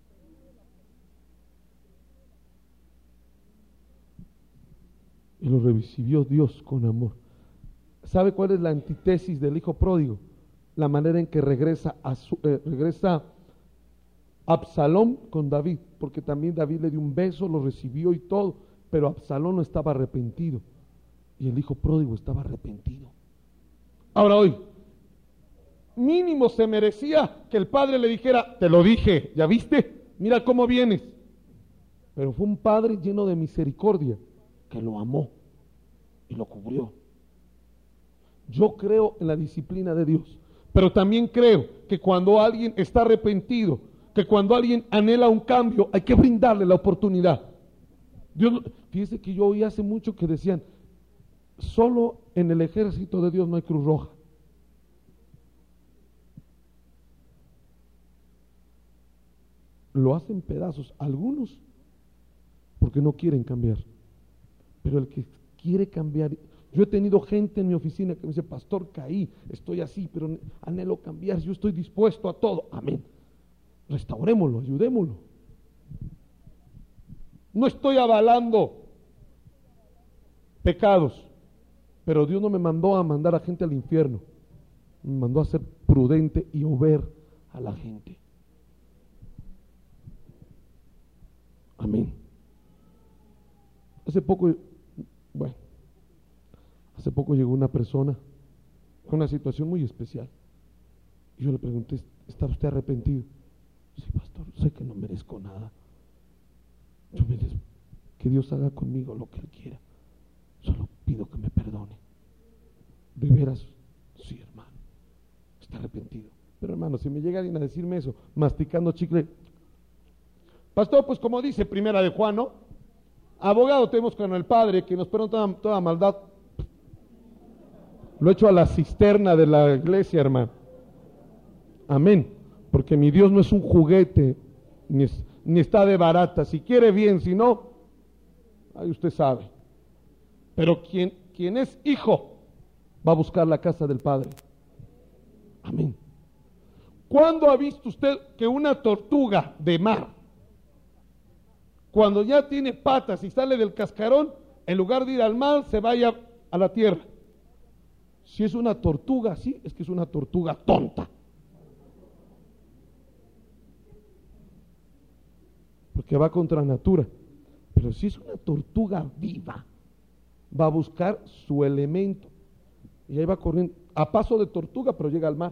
Y lo recibió Dios con amor. ¿Sabe cuál es la antítesis del hijo pródigo? La manera en que regresa a su, eh, regresa Absalón con David, porque también David le dio un beso, lo recibió y todo, pero Absalón no estaba arrepentido. Y el hijo pródigo estaba arrepentido. Ahora hoy, mínimo se merecía que el padre le dijera, te lo dije, ¿ya viste? Mira cómo vienes. Pero fue un padre lleno de misericordia que lo amó y lo cubrió. Yo creo en la disciplina de Dios, pero también creo que cuando alguien está arrepentido, que cuando alguien anhela un cambio, hay que brindarle la oportunidad. Dios, fíjese que yo oí hace mucho que decían, solo en el ejército de Dios no hay Cruz Roja. Lo hacen pedazos algunos porque no quieren cambiar, pero el que quiere cambiar, yo he tenido gente en mi oficina que me dice, pastor, caí, estoy así, pero anhelo cambiar, yo estoy dispuesto a todo. Amén, restaurémoslo, ayudémoslo. No estoy avalando pecados, pero Dios no me mandó a mandar a gente al infierno, me mandó a ser prudente y ober a la gente. Amén. Hace poco, bueno, hace poco llegó una persona con una situación muy especial. Y yo le pregunté, ¿está usted arrepentido? Sí, pastor, sé que no merezco nada. Yo me des, que Dios haga conmigo lo que Él quiera. Solo pido que me perdone. De veras, sí, hermano, está arrepentido. Pero hermano, si me llega alguien a decirme eso, masticando chicle, pastor, pues como dice Primera de Juan, ¿no? Abogado tenemos con el Padre que nos perdona toda, toda maldad. Lo echo a la cisterna de la iglesia, hermano. Amén. Porque mi Dios no es un juguete, ni, es, ni está de barata. Si quiere bien, si no, ahí usted sabe. Pero quien, quien es hijo va a buscar la casa del Padre. Amén. ¿Cuándo ha visto usted que una tortuga de mar, cuando ya tiene patas y sale del cascarón, en lugar de ir al mar, se vaya a la tierra? Si es una tortuga así, es que es una tortuga tonta. Porque va contra natura. Pero si es una tortuga viva, va a buscar su elemento. Y ahí va corriendo, a paso de tortuga, pero llega al mar.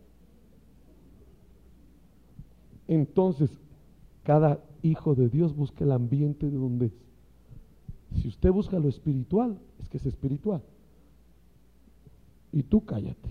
Entonces, cada hijo de Dios busca el ambiente de donde es. Si usted busca lo espiritual, es que es espiritual. Y tú cállate.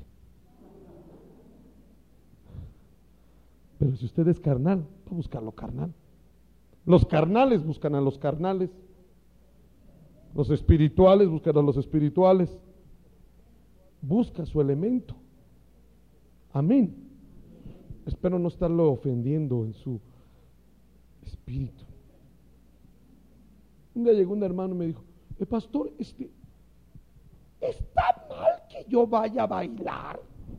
Pero si usted es carnal, va a buscar lo carnal. Los carnales buscan a los carnales. Los espirituales buscan a los espirituales. Busca su elemento. Amén. Espero no estarlo ofendiendo en su espíritu. Un día llegó un hermano y me dijo, el pastor, este, ¿está mal que yo vaya a bailar?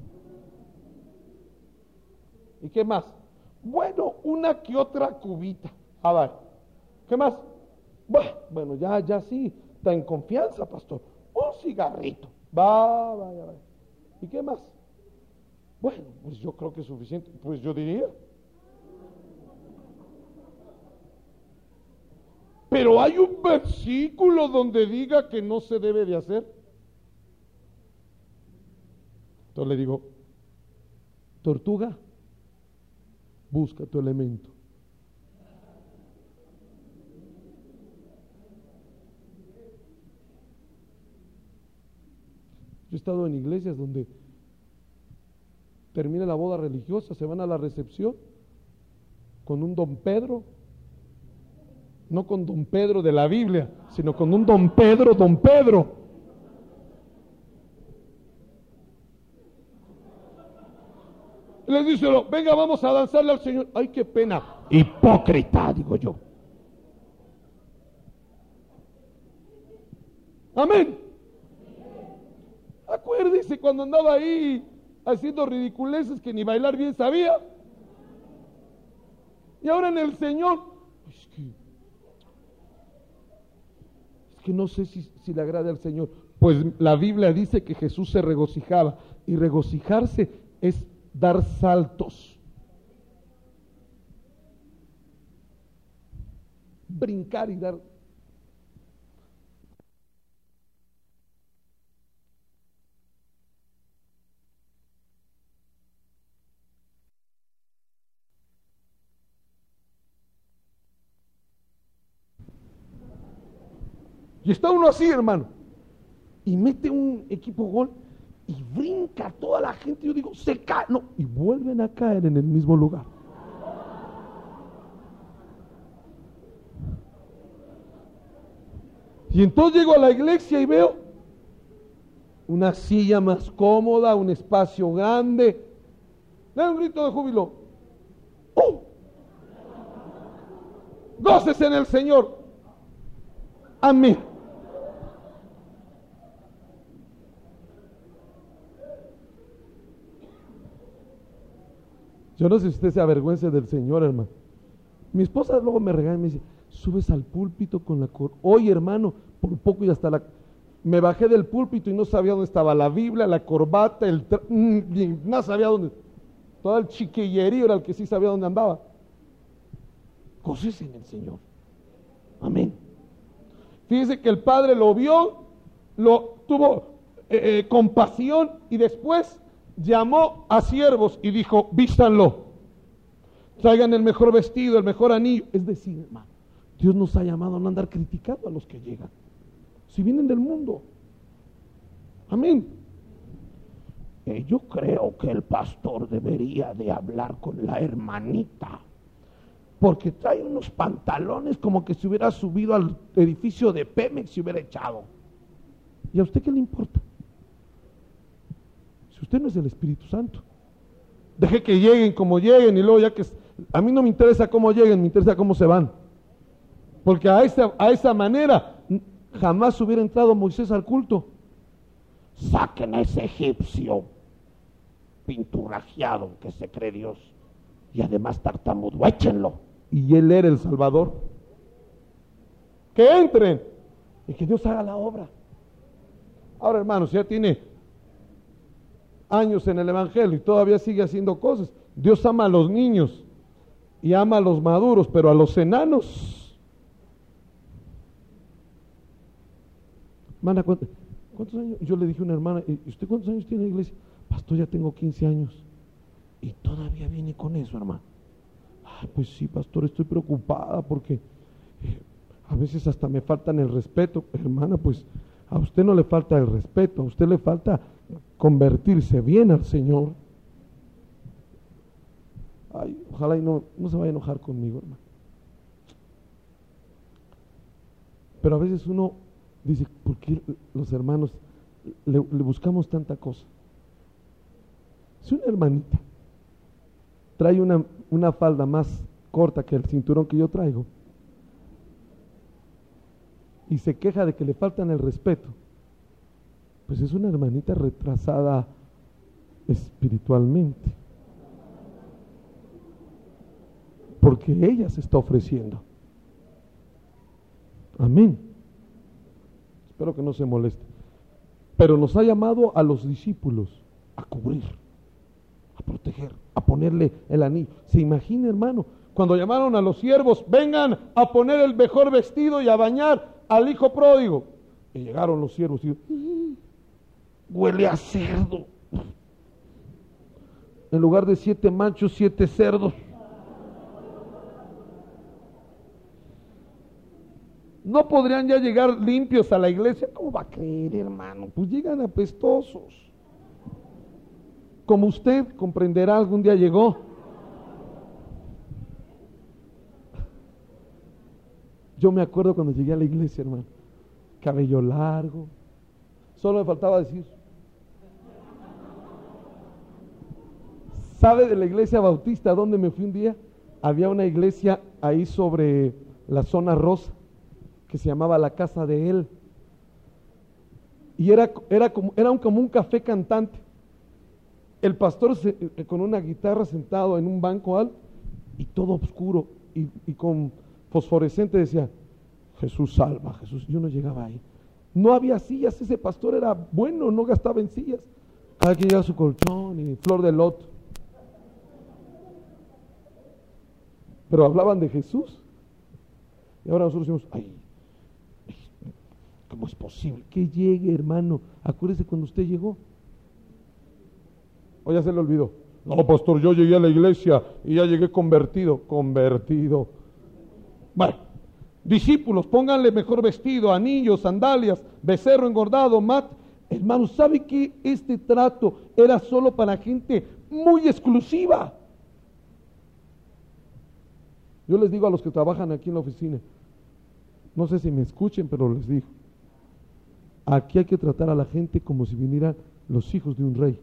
¿Y qué más? Bueno, una que otra cubita. A ver, ¿qué más? Bueno, ya, ya sí, está en confianza, pastor. Un cigarrito. Va, vaya, vaya. ¿Y qué más? Bueno, pues yo creo que es suficiente. Pues yo diría. Pero hay un versículo donde diga que no se debe de hacer. Entonces le digo, tortuga, busca tu elemento. Yo he estado en iglesias donde termina la boda religiosa, se van a la recepción con un don Pedro, no con don Pedro de la Biblia, sino con un don Pedro, don Pedro. Les dice, venga, vamos a danzarle al Señor. Ay, qué pena. Hipócrita, digo yo. Amén. Acuérdese cuando andaba ahí haciendo ridiculeces que ni bailar bien sabía. Y ahora en el Señor, es que, es que no sé si, si le agrada al Señor. Pues la Biblia dice que Jesús se regocijaba, y regocijarse es dar saltos, brincar y dar. Y está uno así, hermano, y mete un equipo gol y brinca toda la gente. Yo digo, se cae, no, y vuelven a caer en el mismo lugar. Y entonces llego a la iglesia y veo una silla más cómoda, un espacio grande. Le da un grito de júbilo. ¡Uh! Gócese en el Señor. Amén. Yo no sé si usted se avergüenza del Señor, hermano. Mi esposa luego me regaña y me dice, subes al púlpito con la cor... Oye, hermano, por poco y hasta la... Me bajé del púlpito y no sabía dónde estaba la Biblia, la corbata, el... Tra... No sabía dónde... Todo el chiquillerío era el que sí sabía dónde andaba. Gócese en el Señor. Amén. Fíjese que el Padre lo vio, lo tuvo eh, eh, compasión, y después llamó a siervos y dijo, vístanlo, traigan el mejor vestido, el mejor anillo. Es decir, hermano, Dios nos ha llamado a no andar criticando a los que llegan, si vienen del mundo. Amén. Eh, yo creo que el pastor debería de hablar con la hermanita, porque trae unos pantalones como que se hubiera subido al edificio de Pemex y se hubiera echado. ¿Y a usted qué le importa? Si usted no es el Espíritu Santo, deje que lleguen como lleguen, y luego ya que... A mí no me interesa cómo lleguen, me interesa cómo se van. Porque a esa, a esa manera jamás hubiera entrado Moisés al culto. Saquen a ese egipcio pinturrajeado que se cree Dios, y además tartamudo, échenlo. Y él era el Salvador. Que entren y que Dios haga la obra. Ahora, hermanos, ya tiene años en el Evangelio y todavía sigue haciendo cosas. Dios ama a los niños y ama a los maduros, pero a los enanos. Hermana, ¿cuántos, cuántos años? Yo le dije a una hermana, ¿y usted cuántos años tiene en la iglesia? Pastor, ya tengo quince años. Y todavía viene con eso, hermano. Ay, pues sí, pastor, estoy preocupada porque eh, a veces hasta me faltan el respeto. Hermana, pues a usted no le falta el respeto, a usted le falta convertirse bien al Señor. Ay, ojalá y no, no se vaya a enojar conmigo, hermano. Pero a veces uno dice, ¿por qué los hermanos le, le buscamos tanta cosa? Si una hermanita trae una, una falda más corta que el cinturón que yo traigo y se queja de que le faltan el respeto, pues es una hermanita retrasada espiritualmente, porque ella se está ofreciendo. Amén. Espero que no se moleste. Pero nos ha llamado a los discípulos a cubrir, a proteger, a ponerle el anillo. ¿Se imagina, hermano? Cuando llamaron a los siervos, vengan a poner el mejor vestido y a bañar al hijo pródigo. Y llegaron los siervos y dijeron, huele a cerdo. En lugar de siete machos, siete cerdos. ¿No podrían ya llegar limpios a la iglesia? ¿Cómo va a creer, hermano? Pues llegan apestosos. Como usted comprenderá, algún día llegó. Yo me acuerdo cuando llegué a la iglesia, hermano. Cabello largo. Solo me faltaba decir. ¿Sabe de la iglesia bautista donde me fui un día? Había una iglesia ahí sobre la zona rosa, que se llamaba la casa de él, y era, era, como, era un, como un café cantante. El pastor se, con una guitarra sentado en un banco alto y todo oscuro y, y con fosforescente decía, Jesús salva, Jesús. Yo no llegaba ahí, no había sillas, ese pastor era bueno, no gastaba en sillas, cada quien llevaba su colchón y flor de loto, pero hablaban de Jesús. Y ahora nosotros decimos, ay, ¿cómo es posible que llegue, hermano? Acuérdese cuando usted llegó. ¿O ya se le olvidó? No, pastor, yo llegué a la iglesia y ya llegué convertido. Convertido. Bueno, discípulos, pónganle mejor vestido, anillos, sandalias, becerro engordado, mat. Hermano, ¿sabe que este trato era solo para gente muy exclusiva? Yo les digo a los que trabajan aquí en la oficina, no sé si me escuchen, pero les digo, aquí hay que tratar a la gente como si vinieran los hijos de un rey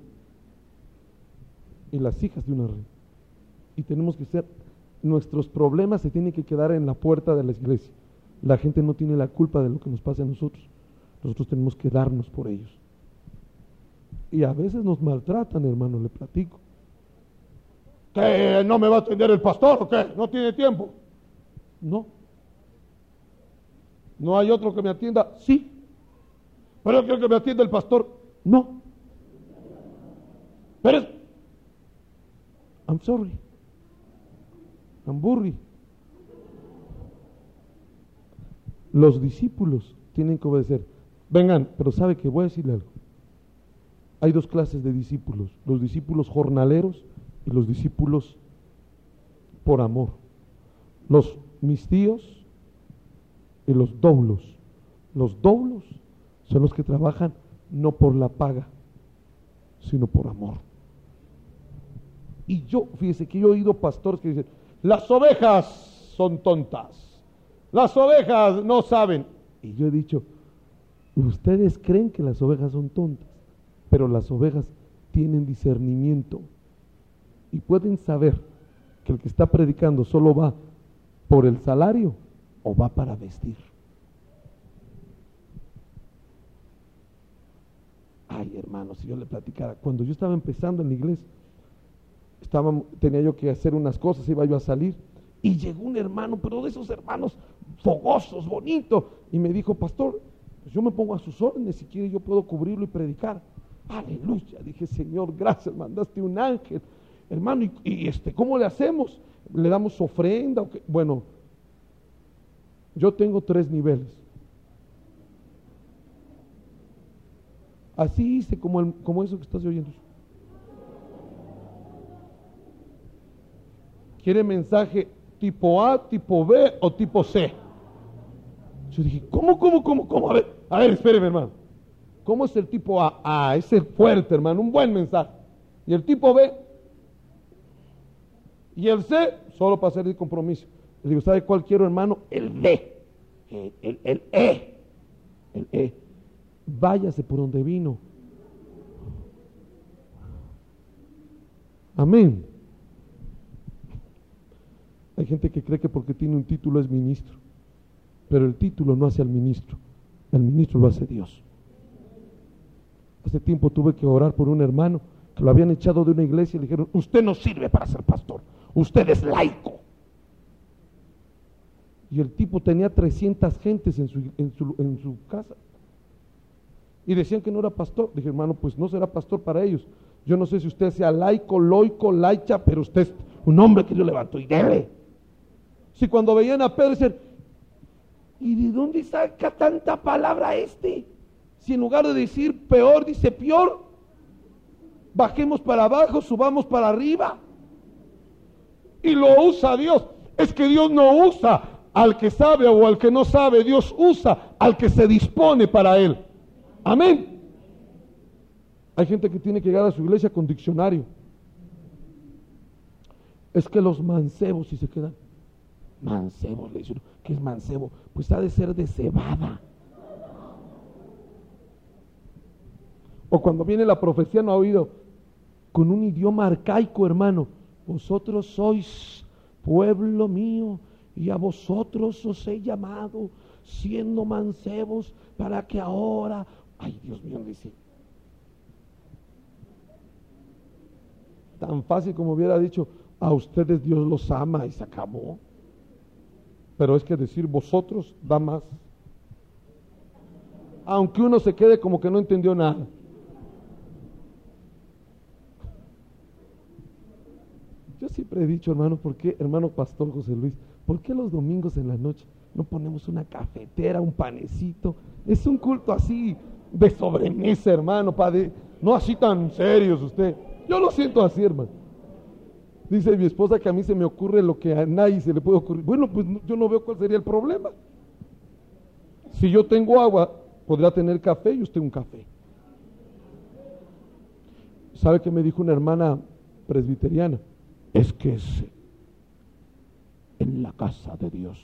y las hijas de una reina. Y tenemos que ser, nuestros problemas se tienen que quedar en la puerta de la iglesia. La gente no tiene la culpa de lo que nos pasa a nosotros. Nosotros tenemos que darnos por ellos. Y a veces nos maltratan, hermano, le platico. ¿Qué? ¿No me va a atender el pastor o qué? ¿No tiene tiempo? No. ¿No hay otro que me atienda? Sí. ¿Pero yo quiero que me atienda el pastor? No. Pero es... I'm sorry. I'm burry. Los discípulos tienen que obedecer. Vengan, pero sabe que voy a decirle algo. Hay dos clases de discípulos. Los discípulos jornaleros y los discípulos por amor. Los mis tíos y los doulos. Los doulos son los que trabajan no por la paga, sino por amor. Y yo, fíjese que yo he oído pastores que dicen, las ovejas son tontas, las ovejas no saben. Y yo he dicho, ustedes creen que las ovejas son tontas, pero las ovejas tienen discernimiento y pueden saber que el que está predicando solo va por el salario o va para vestir. Ay, hermano, si yo le platicara, cuando yo estaba empezando en la iglesia, estaba, tenía yo que hacer unas cosas, iba yo a salir, y llegó un hermano, pero de esos hermanos fogosos, bonitos, y me dijo, pastor, pues yo me pongo a sus órdenes, si quiere yo puedo cubrirlo y predicar. Aleluya, dije, Señor, gracias, mandaste un ángel, hermano, y, y este, ¿cómo le hacemos? ¿Le damos ofrenda? ¿O qué? Bueno, yo tengo tres niveles. Así hice como, el, como eso que estás oyendo. ¿Quiere mensaje tipo A, tipo B o tipo C? Yo dije, ¿cómo, cómo, cómo, cómo? A ver, a ver, espéreme, hermano. ¿Cómo es el tipo A? Ah, es el fuerte, hermano, un buen mensaje. ¿Y el tipo B? ¿Y el C? Solo para hacer el compromiso. Le digo, ¿sabe cuál quiero, hermano? El B. el, el, el E, el E, váyase por donde vino. Amén. Hay gente que cree que porque tiene un título es ministro, pero el título no hace al ministro, el ministro lo hace Dios. Hace tiempo tuve que orar por un hermano que lo habían echado de una iglesia y le dijeron: usted no sirve para ser pastor, usted es laico. Y el tipo tenía trescientas gentes en su, en su, en su casa y decían que no era pastor. Dije: hermano, pues no será pastor para ellos. Yo no sé si usted sea laico, loico, laica, pero usted es un hombre que Dios levantó y dele. Si cuando veían a Pedro decían: ¿y de dónde saca tanta palabra este? Si en lugar de decir peor, dice peor. Bajemos para abajo, subamos para arriba. Y lo usa Dios. Es que Dios no usa al que sabe o al que no sabe. Dios usa al que se dispone para él. Amén. Hay gente que tiene que llegar a su iglesia con diccionario. Es que los mancebos, si se quedan mancebos, le dicen: ¿qué es mancebo? Pues ha de ser de cebada. O cuando viene la profecía, no ha oído, con un idioma arcaico, hermano: vosotros sois pueblo mío, y a vosotros os he llamado, siendo mancebos, para que ahora, ay Dios mío, dice, tan fácil como hubiera dicho: a ustedes Dios los ama, y se acabó. Pero es que decir vosotros da más, aunque uno se quede como que no entendió nada. Yo siempre he dicho, hermano, ¿por qué, hermano pastor José Luis, por qué los domingos en la noche no ponemos una cafetera, un panecito? Es un culto así de sobremesa, hermano, padre, no así tan serios usted. Yo lo siento así, hermano. Dice mi esposa que a mí se me ocurre lo que a nadie se le puede ocurrir. Bueno, pues yo no veo cuál sería el problema. Si yo tengo agua, podrá tener café y usted un café. ¿Sabe qué me dijo una hermana presbiteriana? Es que es en la casa de Dios.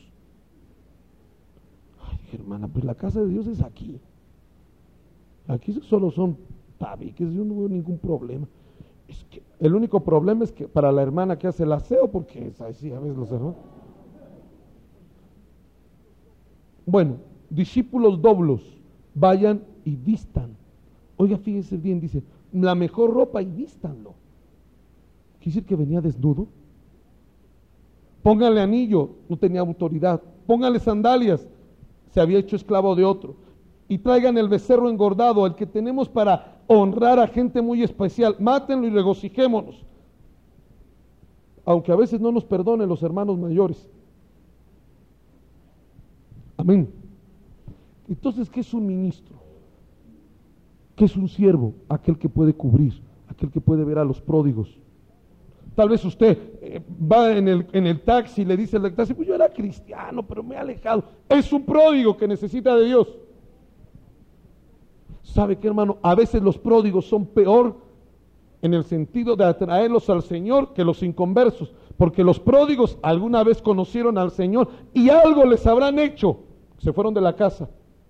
Ay, hermana, pues la casa de Dios es aquí. Aquí solo son tabiques, yo no veo ningún problema. Es que el único problema es que para la hermana que hace el aseo, porque es así a veces los hermanos. Bueno, discípulos doblos, vayan y vistan. Oiga, fíjense bien, dice, la mejor ropa y vístanlo. ¿Quiere decir que venía desnudo? Póngale anillo, no tenía autoridad. Póngale sandalias, se había hecho esclavo de otro. Y traigan el becerro engordado, el que tenemos para honrar a gente muy especial. Mátenlo y regocijémonos. Aunque a veces no nos perdonen los hermanos mayores. Amén. Entonces, ¿qué es un ministro? ¿Qué es un siervo? Aquel que puede cubrir, aquel que puede ver a los pródigos. Tal vez usted eh, va en el, en el taxi y le dice al taxi: pues yo era cristiano, pero me he alejado. Es un pródigo que necesita de Dios. ¿Sabe qué, hermano? A veces los pródigos son peor en el sentido de atraerlos al Señor que los inconversos, porque los pródigos alguna vez conocieron al Señor y algo les habrán hecho, se fueron de la casa.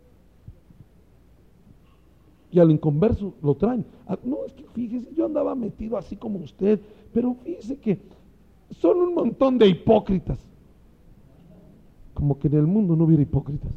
Y al inconverso lo traen. No, es que fíjese, yo andaba metido así como usted, pero fíjese que son un montón de hipócritas. Como que en el mundo no hubiera hipócritas.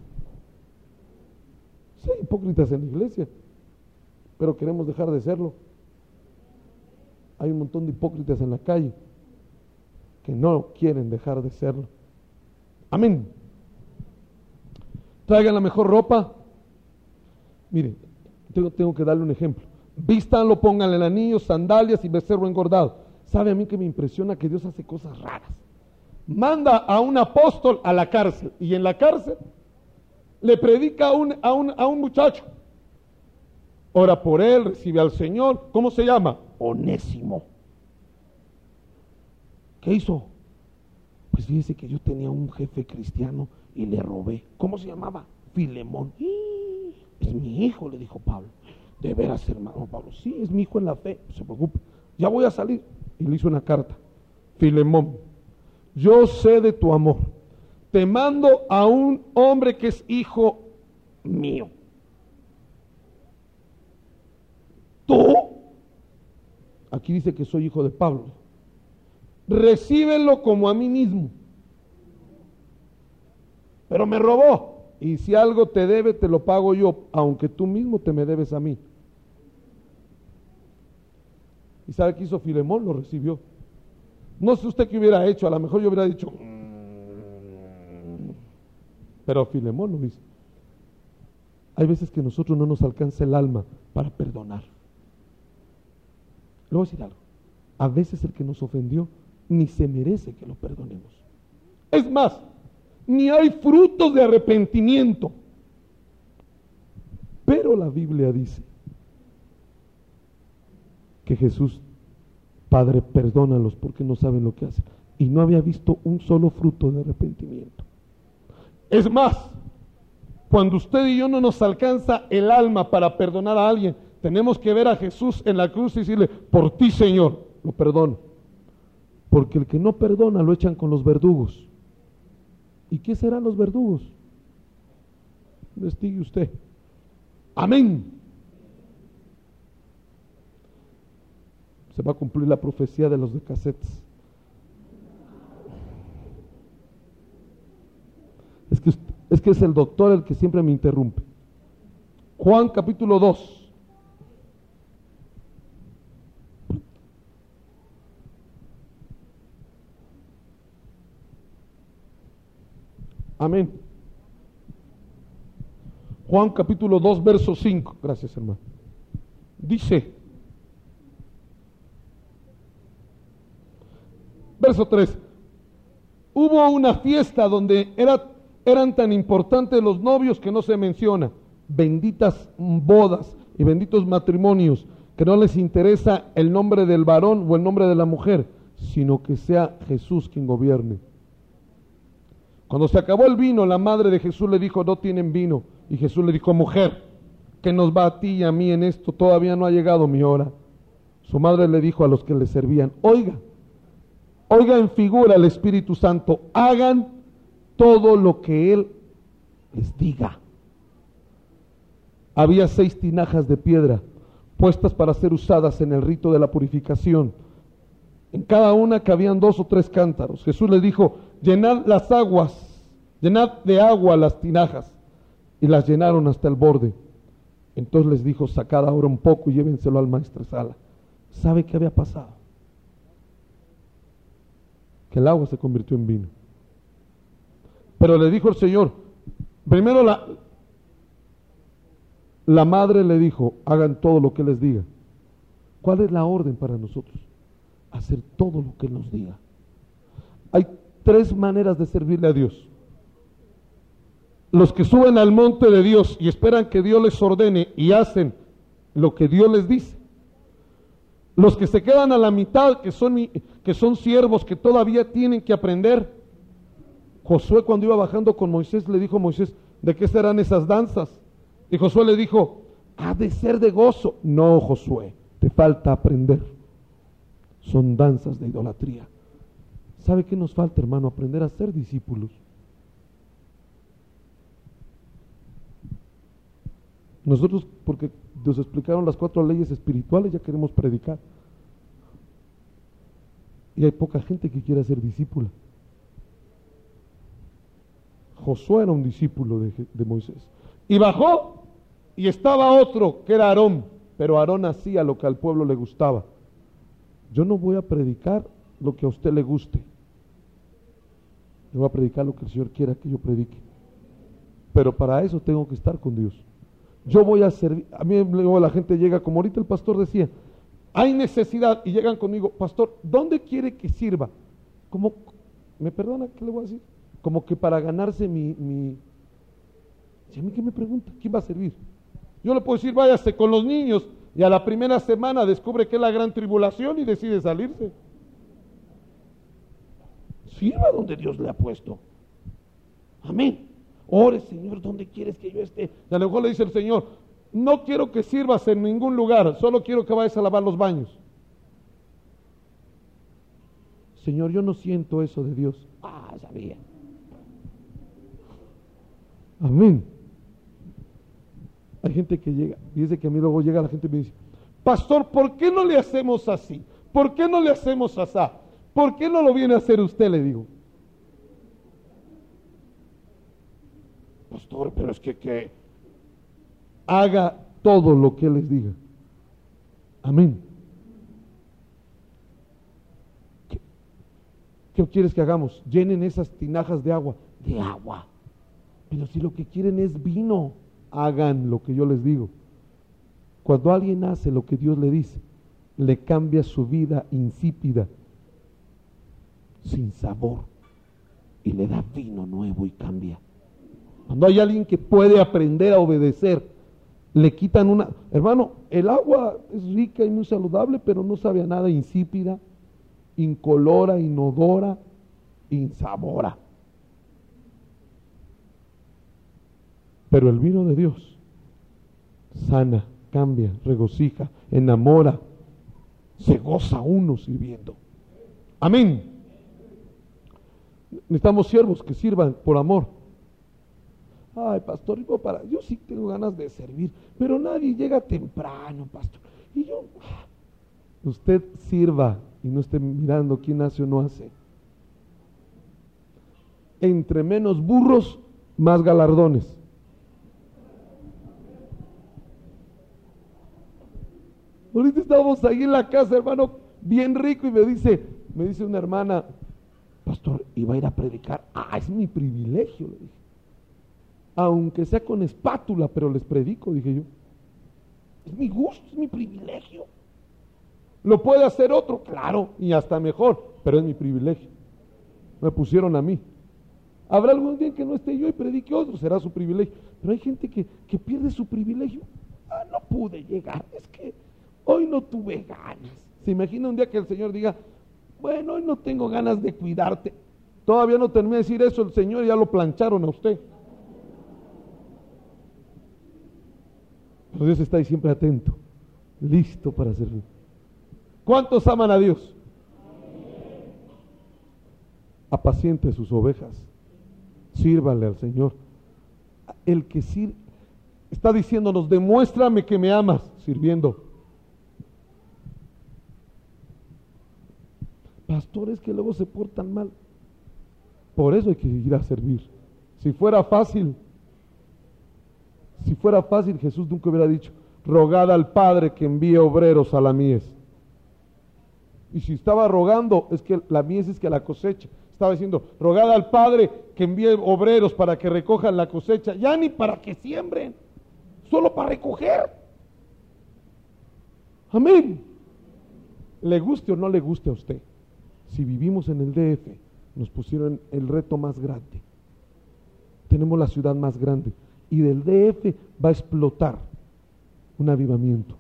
Sí, hay hipócritas en la iglesia, pero queremos dejar de serlo. Hay un montón de hipócritas en la calle que no quieren dejar de serlo. Amén. Traigan la mejor ropa. Miren, tengo, tengo que darle un ejemplo. Vístanlo, pónganle el anillo, sandalias y becerro engordado. ¿Sabe a mí que me impresiona que Dios hace cosas raras? Manda a un apóstol a la cárcel y en la cárcel le predica a un, a un, a un muchacho. Ora por él, recibe al Señor. ¿Cómo se llama? Onésimo. ¿Qué hizo? Pues fíjese que yo tenía un jefe cristiano y le robé. ¿Cómo se llamaba? Filemón. Es mi hijo, le dijo Pablo. De veras, hermano Pablo. Sí, es mi hijo en la fe. No se preocupe. Ya voy a salir. Y le hizo una carta. Filemón, yo sé de tu amor, te mando a un hombre que es hijo mío. Tú, aquí dice que soy hijo de Pablo, recíbelo como a mí mismo. Pero me robó, y si algo te debe, te lo pago yo, aunque tú mismo te me debes a mí. ¿Y sabe qué hizo Filemón? Lo recibió. No sé usted qué hubiera hecho, a lo mejor yo hubiera dicho, mmm. Pero Filemón lo hizo. Hay veces que a nosotros no nos alcanza el alma para perdonar. Le voy a decir algo. A veces el que nos ofendió ni se merece que lo perdonemos. Es más, ni hay frutos de arrepentimiento. Pero la Biblia dice que Jesús, Padre, perdónalos porque no saben lo que hacen. Y no había visto un solo fruto de arrepentimiento. Es más, cuando usted y yo no nos alcanza el alma para perdonar a alguien, tenemos que ver a Jesús en la cruz y decirle, por ti, Señor, lo perdono. Porque el que no perdona lo echan con los verdugos. ¿Y qué serán los verdugos? Investigue usted. Amén. Se va a cumplir la profecía de los de casetes. Es que, es que es el doctor el que siempre me interrumpe. Juan capítulo dos. Amén. Juan capítulo dos, verso cinco. Gracias, hermano. Dice, verso tres. Hubo una fiesta donde era, eran tan importantes los novios que no se menciona. Benditas bodas y benditos matrimonios, que no les interesa el nombre del varón o el nombre de la mujer, sino que sea Jesús quien gobierne. Cuando se acabó el vino, la madre de Jesús le dijo, no tienen vino. Y Jesús le dijo, mujer, ¿qué nos va a ti y a mí en esto? Todavía no ha llegado mi hora. Su madre le dijo a los que le servían, oiga, oiga en figura el Espíritu Santo, hagan todo lo que Él les diga. Había seis tinajas de piedra puestas para ser usadas en el rito de la purificación. En cada una cabían dos o tres cántaros. Jesús les dijo, llenad las aguas, llenad de agua las tinajas. Y las llenaron hasta el borde. Entonces les dijo, sacad ahora un poco y llévenselo al maestresala. ¿Sabe qué había pasado? Que el agua se convirtió en vino. Pero le dijo el Señor, primero la, la madre le dijo, hagan todo lo que les diga. ¿Cuál es la orden para nosotros? Hacer todo lo que Él nos diga. Hay tres maneras de servirle a Dios. Los que suben al monte de Dios y esperan que Dios les ordene y hacen lo que Dios les dice. Los que se quedan a la mitad, que son, que son siervos, que todavía tienen que aprender. Josué, cuando iba bajando con Moisés, le dijo a Moisés, ¿de qué serán esas danzas? Y Josué le dijo, ha de ser de gozo. No, Josué, te falta aprender. Son danzas de idolatría. ¿Sabe qué nos falta, hermano? Aprender a ser discípulos. Nosotros, porque nos explicaron las cuatro leyes espirituales, ya queremos predicar. Y hay poca gente que quiera ser discípula. Josué era un discípulo de, de Moisés. Y bajó, y estaba otro, que era Aarón. Pero Aarón hacía lo que al pueblo le gustaba. Yo no voy a predicar lo que a usted le guste. Yo voy a predicar lo que el Señor quiera que yo predique. Pero para eso tengo que estar con Dios. Yo voy a servir. A mí luego la gente llega, como ahorita el pastor decía, hay necesidad, y llegan conmigo, pastor, ¿dónde quiere que sirva? Como, ¿me perdona? ¿Qué le voy a decir? Como que para ganarse mi... mi... ¿Y a mí qué me pregunta? ¿Quién va a servir? Yo le puedo decir, váyase con los niños, y a la primera semana descubre que es la gran tribulación y decide salirse. Sirva donde Dios le ha puesto. Amén. Ore, Señor, ¿dónde quieres que yo esté? Y a lo mejor le dice el Señor, no quiero que sirvas en ningún lugar, solo quiero que vayas a lavar los baños. Señor, yo no siento eso de Dios. Ah, sabía. Amén. Hay gente que llega, y dice que a mí luego llega la gente y me dice, pastor, ¿por qué no le hacemos así? ¿Por qué no le hacemos así? ¿Por qué no lo viene a hacer usted? Le digo, pastor, pero es que, que haga todo lo que Él les diga. Amén. ¿Qué, qué quieres que hagamos? Llenen esas tinajas de agua. De agua. Pero si lo que quieren es vino, hagan lo que yo les digo. Cuando alguien hace lo que Dios le dice, le cambia su vida insípida, sin sabor, y le da vino nuevo y cambia. Cuando hay alguien que puede aprender a obedecer, le quitan una... Hermano, el agua es rica y muy saludable, pero no sabe a nada, insípida, incolora, inodora, insabora. Pero el vino de Dios sana, cambia, regocija, enamora, se goza uno sirviendo. Amén. Necesitamos siervos que sirvan por amor. Ay, pastor, yo, para, yo sí tengo ganas de servir, pero nadie llega temprano, pastor. Y yo, usted sirva y no esté mirando quién hace o no hace. Entre menos burros, más galardones. Ahorita estábamos ahí en la casa, hermano, bien rico, y me dice, me dice una hermana, pastor, ¿iba a ir a predicar? Ah, es mi privilegio, le dije. Aunque sea con espátula, pero les predico, dije yo. Es mi gusto, es mi privilegio. ¿Lo puede hacer otro? Claro, y hasta mejor, pero es mi privilegio. Me pusieron a mí. Habrá algún día que no esté yo y predique otro, será su privilegio. Pero hay gente que, que pierde su privilegio. Ah, no pude llegar, es que hoy no tuve ganas. ¿Se imagina un día que el Señor diga, bueno, hoy no tengo ganas de cuidarte? Todavía no terminé de decir eso, el Señor ya lo plancharon a usted. Pero Dios está ahí siempre atento, listo para servir. ¿Cuántos aman a Dios? Apaciente sus ovejas, sírvale al Señor. El que sirve, está diciéndonos, demuéstrame que me amas, sirviendo. Pastores que luego se portan mal, por eso hay que ir a servir. Si fuera fácil, si fuera fácil, Jesús nunca hubiera dicho, rogad al Padre que envíe obreros a la mies. Y si estaba rogando, es que la mies es que la cosecha. Estaba diciendo, rogad al Padre que envíe obreros para que recojan la cosecha, ya ni para que siembren, solo para recoger. Amén. Le guste o no le guste a usted, si vivimos en el D F, nos pusieron el reto más grande. Tenemos la ciudad más grande y del D F va a explotar un avivamiento.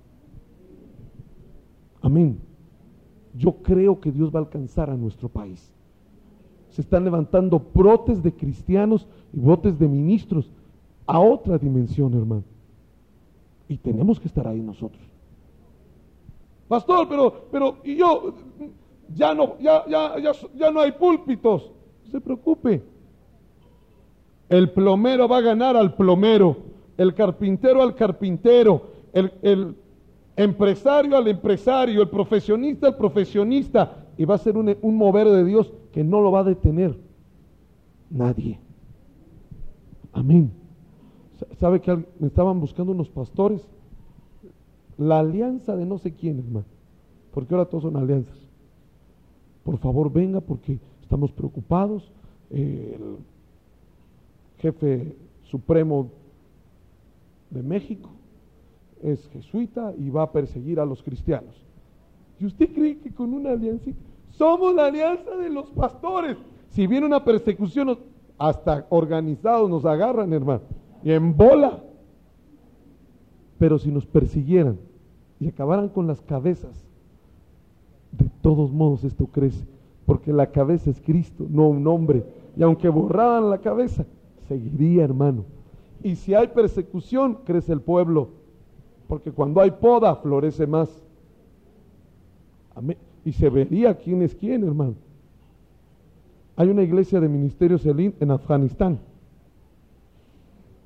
Amén. Yo creo que Dios va a alcanzar a nuestro país. Se están levantando brotes de cristianos y brotes de ministros a otra dimensión, hermano. Y tenemos que estar ahí nosotros. Pastor, pero, pero, y yo, ya no, ya, ya, ya, ya no hay púlpitos. No se preocupe. El plomero va a ganar al plomero, el carpintero al carpintero, el, el empresario al empresario, el profesionista al profesionista, y va a ser un, un mover de Dios que no lo va a detener nadie. Amén. ¿Sabe que me estaban buscando unos pastores? La alianza de no sé quién, hermano, porque ahora todos son alianzas. Por favor venga porque estamos preocupados. Eh, el jefe supremo de México es jesuita y va a perseguir a los cristianos. ¿Y usted cree que con una alianza? Somos la alianza de los pastores. Si viene una persecución, hasta organizados nos agarran, hermano, y en bola. Pero si nos persiguieran y acabaran con las cabezas, de todos modos esto crece, porque la cabeza es Cristo, no un hombre. Y aunque borraran la cabeza, seguiría, hermano. Y si hay persecución, crece el pueblo, porque cuando hay poda, florece más. Amén. Y se vería quién es quién, hermano. Hay una iglesia de Ministerio Selim en Afganistán.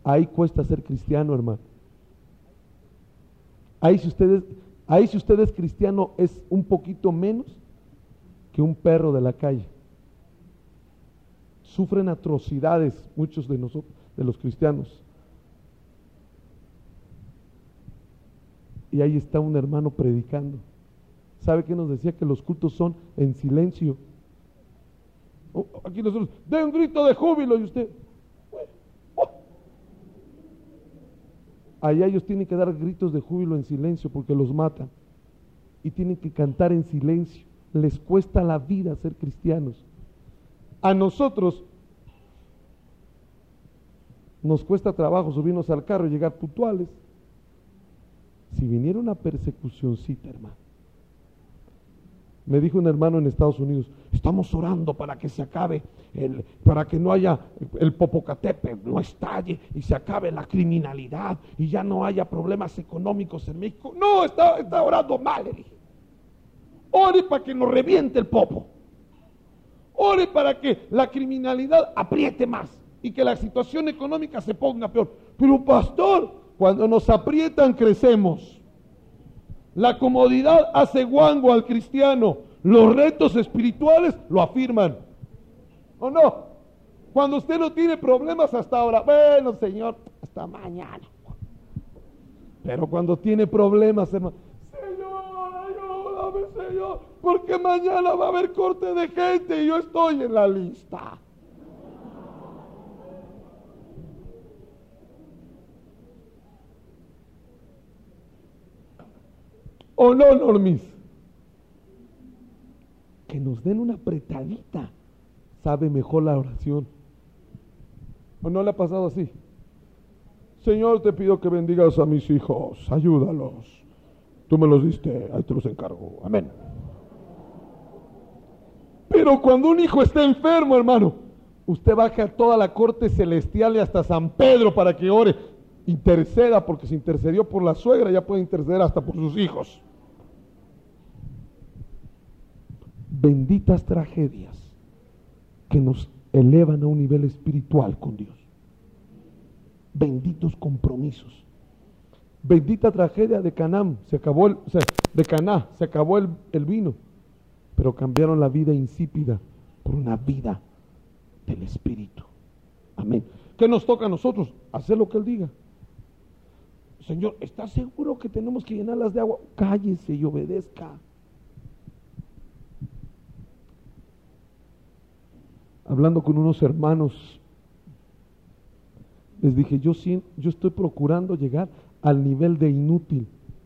ahí cuesta ser cristiano, hermano. Ahí si ustedes, ahí si usted es cristiano es un poquito menos que un perro de la calle. Sufren atrocidades muchos de nosotros, de los cristianos. Y ahí está un hermano predicando. ¿Sabe qué nos decía? Que los cultos son en silencio. Oh, aquí nosotros, de un grito de júbilo y usted. Oh. Allá ellos tienen que dar gritos de júbilo en silencio porque los matan. Y tienen que cantar en silencio. Les cuesta la vida ser cristianos. A nosotros nos cuesta trabajo subirnos al carro y llegar puntuales. Si viniera una persecucioncita, hermano. Me dijo un hermano en Estados Unidos, estamos orando para que se acabe, el, para que no haya el Popocatépetl, no estalle y se acabe la criminalidad y ya no haya problemas económicos en México. No, está, está orando mal, le dije. Ore para que nos reviente el popo. Ore para que la criminalidad apriete más y que la situación económica se ponga peor. Pero pastor, cuando nos aprietan crecemos. La comodidad hace guango al cristiano. Los retos espirituales lo afirman. ¿O no? Cuando usted no tiene problemas hasta ahora, bueno, Señor, hasta mañana. Pero cuando tiene problemas, hermano, Señor, ayúdame, Señor, porque mañana va a haber corte de gente y yo estoy en la lista. ¿O no, Normis? Que nos den una apretadita, sabe mejor la oración. ¿O no le ha pasado así? Señor, te pido que bendigas a mis hijos, ayúdalos. Tú me los diste, ahí te los encargo. Amén. Pero cuando un hijo está enfermo, hermano, usted baja a toda la corte celestial y hasta San Pedro para que ore, interceda, porque si intercedió por la suegra, ya puede interceder hasta por sus hijos. Benditas tragedias que nos elevan a un nivel espiritual con Dios. Benditos compromisos. Bendita tragedia de Canaán, se acabó el, o sea, de Caná, se acabó el, el vino, pero cambiaron la vida insípida por una vida del Espíritu. Amén. ¿Qué nos toca a nosotros? Hacer lo que Él diga. Señor, ¿estás seguro que tenemos que llenarlas de agua? Cállese y obedezca. Hablando con unos hermanos, les dije, yo, sí, yo estoy procurando llegar al nivel de inútil.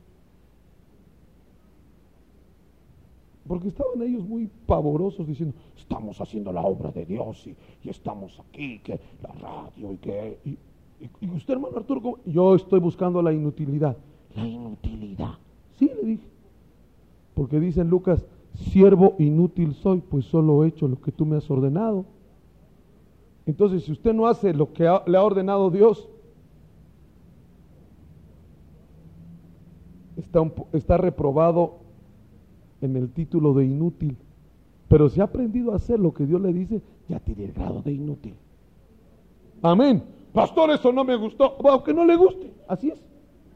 Porque estaban ellos muy pavorosos diciendo, estamos haciendo la obra de Dios y, y estamos aquí, que la radio y que... Y, y, y usted, hermano Arturo, ¿cómo? Yo estoy buscando la inutilidad. La inutilidad. Sí, le dije. Porque dice en Lucas, siervo inútil soy, pues solo he hecho lo que tú me has ordenado. Entonces, si usted no hace lo que ha, le ha ordenado Dios, está, un, está reprobado en el título de inútil. Pero si ha aprendido a hacer lo que Dios le dice, ya tiene el grado de inútil. Amén. Pastor, eso no me gustó. Aunque no le guste, así es.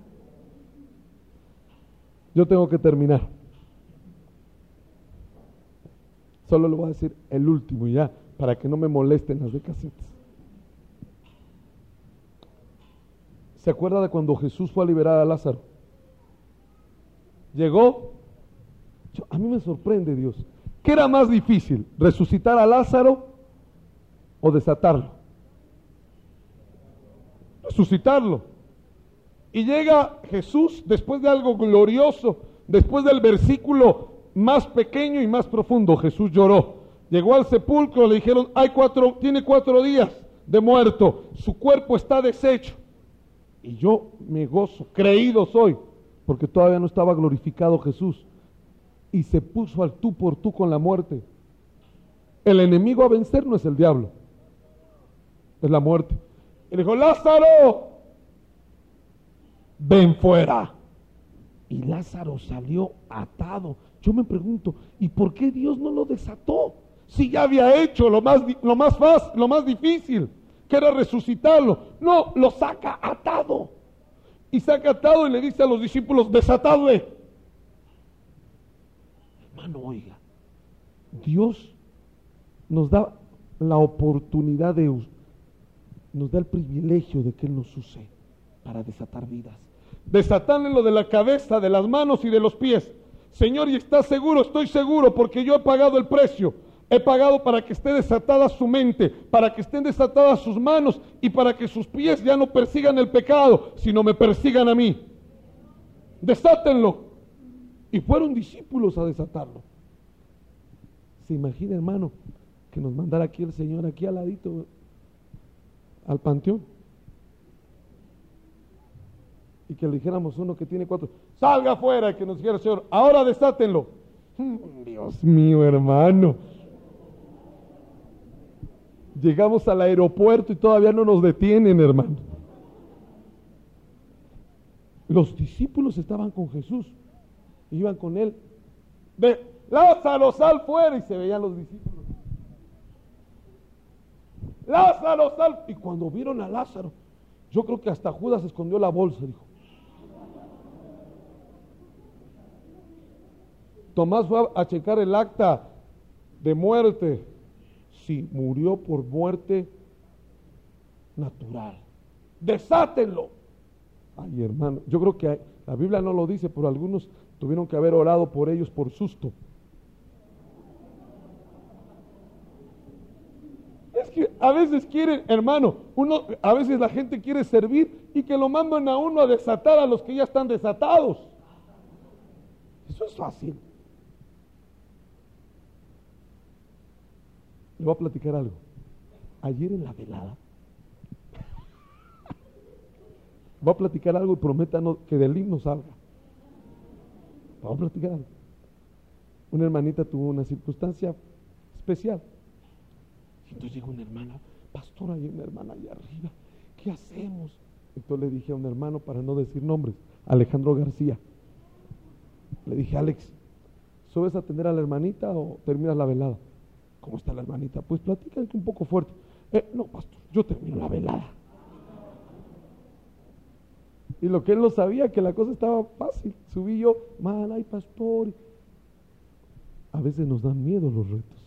Yo tengo que terminar. Solo le voy a decir el último ya, para que no me molesten las de casetes. ¿Se acuerda de cuando Jesús fue a liberar a Lázaro? Llegó. Yo, a mí me sorprende Dios. ¿Qué era más difícil? ¿Resucitar a Lázaro o desatarlo? Resucitarlo. Y llega Jesús después de algo glorioso, después del versículo más pequeño y más profundo. Jesús lloró. Llegó al sepulcro, le dijeron, hay cuatro, tiene cuatro días de muerto, su cuerpo está deshecho. Y yo me gozo, creído soy, porque todavía no estaba glorificado Jesús. Y se puso al tú por tú con la muerte. El enemigo a vencer no es el diablo, es la muerte. Y le dijo, Lázaro, ven fuera. Y Lázaro salió atado. Yo me pregunto, ¿y por qué Dios no lo desató? Si ya había hecho lo más, lo más fácil, lo más difícil. que era resucitarlo. No, lo saca atado. Y saca atado y le dice a los discípulos, desatadle. Hermano, oiga, Dios nos da la oportunidad de, nos da el privilegio de que Él nos use para desatar vidas. Desatarle lo de la cabeza, de las manos y de los pies. Señor, ¿y estás seguro? Estoy seguro, porque yo he pagado el precio. He pagado para que esté desatada su mente, para que estén desatadas sus manos y para que sus pies ya no persigan el pecado, sino me persigan a mí. Desátenlo. Y fueron discípulos a desatarlo. ¿Se imagina, hermano, que nos mandara aquí el Señor, aquí al ladito, al panteón? Y que le dijéramos uno que tiene cuatro, salga afuera, que nos dijera el Señor, ahora desátenlo. Dios mío, hermano. Llegamos al aeropuerto y todavía no nos detienen, hermano. Los discípulos estaban con Jesús, iban con Él. Ve, Lázaro, sal fuera, y se veían los discípulos. Lázaro, sal. Y cuando vieron a Lázaro, yo creo que hasta Judas escondió la bolsa, dijo. Tomás fue a, a checar el acta de muerte. Sí, murió por muerte natural. Desátenlo. Ay, hermano, yo creo que hay, la Biblia no lo dice, pero algunos tuvieron que haber orado por ellos por susto. Es que a veces quieren, hermano, uno, a veces la gente quiere servir y que lo mandan a uno a desatar a los que ya están desatados. Eso es fácil. Le voy a platicar algo. Ayer en la velada, voy a platicar algo y prométanos que del himno salga. Voy a platicar algo. Una hermanita tuvo una circunstancia especial. Y entonces llegó una hermana, pastor, hay una hermana allá arriba, ¿qué hacemos? Entonces le dije a un hermano, para no decir nombres, Alejandro García. Le dije, Alex, ¿subes a atender a la hermanita o terminas la velada? ¿Cómo está la hermanita? Pues platica un poco fuerte. Eh, no, pastor, yo termino la velada. Y lo que él no sabía, que la cosa estaba fácil. Subí yo, mal, ay, pastor. A veces nos dan miedo los retos.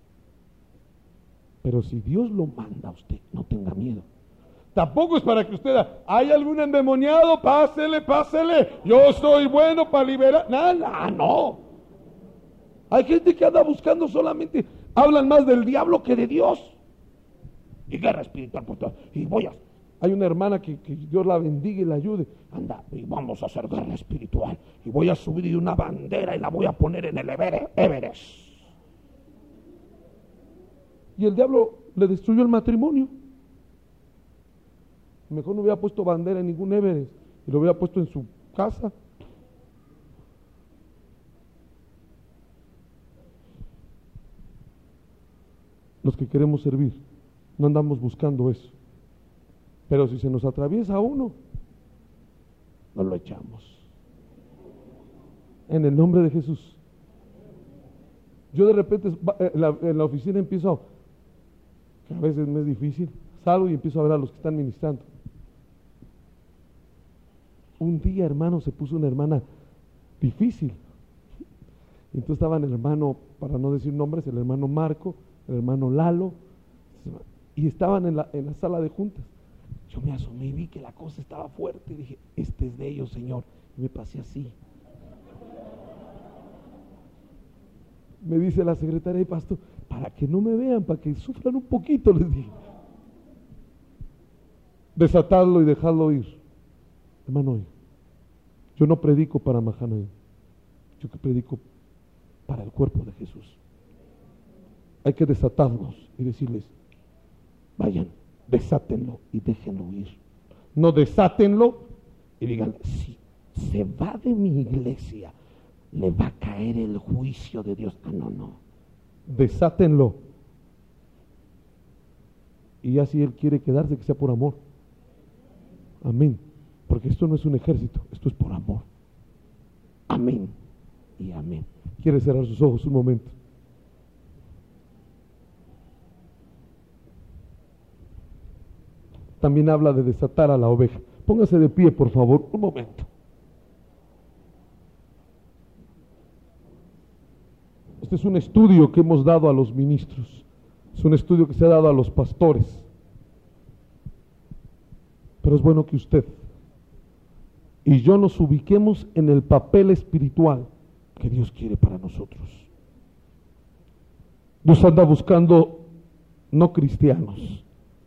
Pero si Dios lo manda a usted, no tenga miedo. Tampoco es para que usted, ¿hay algún endemoniado? Pásele, pásele. Yo soy bueno para liberar. Nada, no. Hay gente que anda buscando solamente, hablan más del diablo que de Dios. Y guerra espiritual por todo. Y voy a... Hay una hermana que, que Dios la bendiga y la ayude. Anda, y vamos a hacer guerra espiritual. Y voy a subir una bandera y la voy a poner en el Everest. Y el diablo le destruyó el matrimonio. Mejor no hubiera puesto bandera en ningún Everest y lo hubiera puesto en su casa. Los que queremos servir, no andamos buscando eso. Pero si se nos atraviesa uno, no lo echamos. En el nombre de Jesús. Yo de repente en la, en la oficina empiezo, que a veces me es difícil, salgo y empiezo a ver a los que están ministrando. Un día, hermano, se puso una hermana difícil. Entonces estaban el hermano, para no decir nombres, el hermano Marco, el hermano Lalo, y estaban en la, en la sala de juntas. Yo me asomé y vi que la cosa estaba fuerte y dije, este es de ellos, Señor. Y me pasé así. Me dice la secretaria y pastor, para que no me vean, para que sufran un poquito, les dije. Desatarlo y dejarlo ir. Hermano, yo no predico para Mahanaim, yo que predico para el cuerpo de Jesús. Hay que desatarlos y decirles, vayan, desátenlo y déjenlo ir. No desátenlo y digan, si se va de mi iglesia, le va a caer el juicio de Dios. Ah, no, no. Desátenlo. Y ya si Él quiere quedarse, que sea por amor. Amén. Porque esto no es un ejército, esto es por amor. Amén y amén. ¿Quiere cerrar sus ojos un momento? también habla de desatar a la oveja. Póngase de pie, por favor, un momento. Este es un estudio que hemos dado a los ministros. Es un estudio que se ha dado a los pastores. Pero es bueno que usted y yo nos ubiquemos en el papel espiritual que Dios quiere para nosotros. Dios anda buscando no cristianos.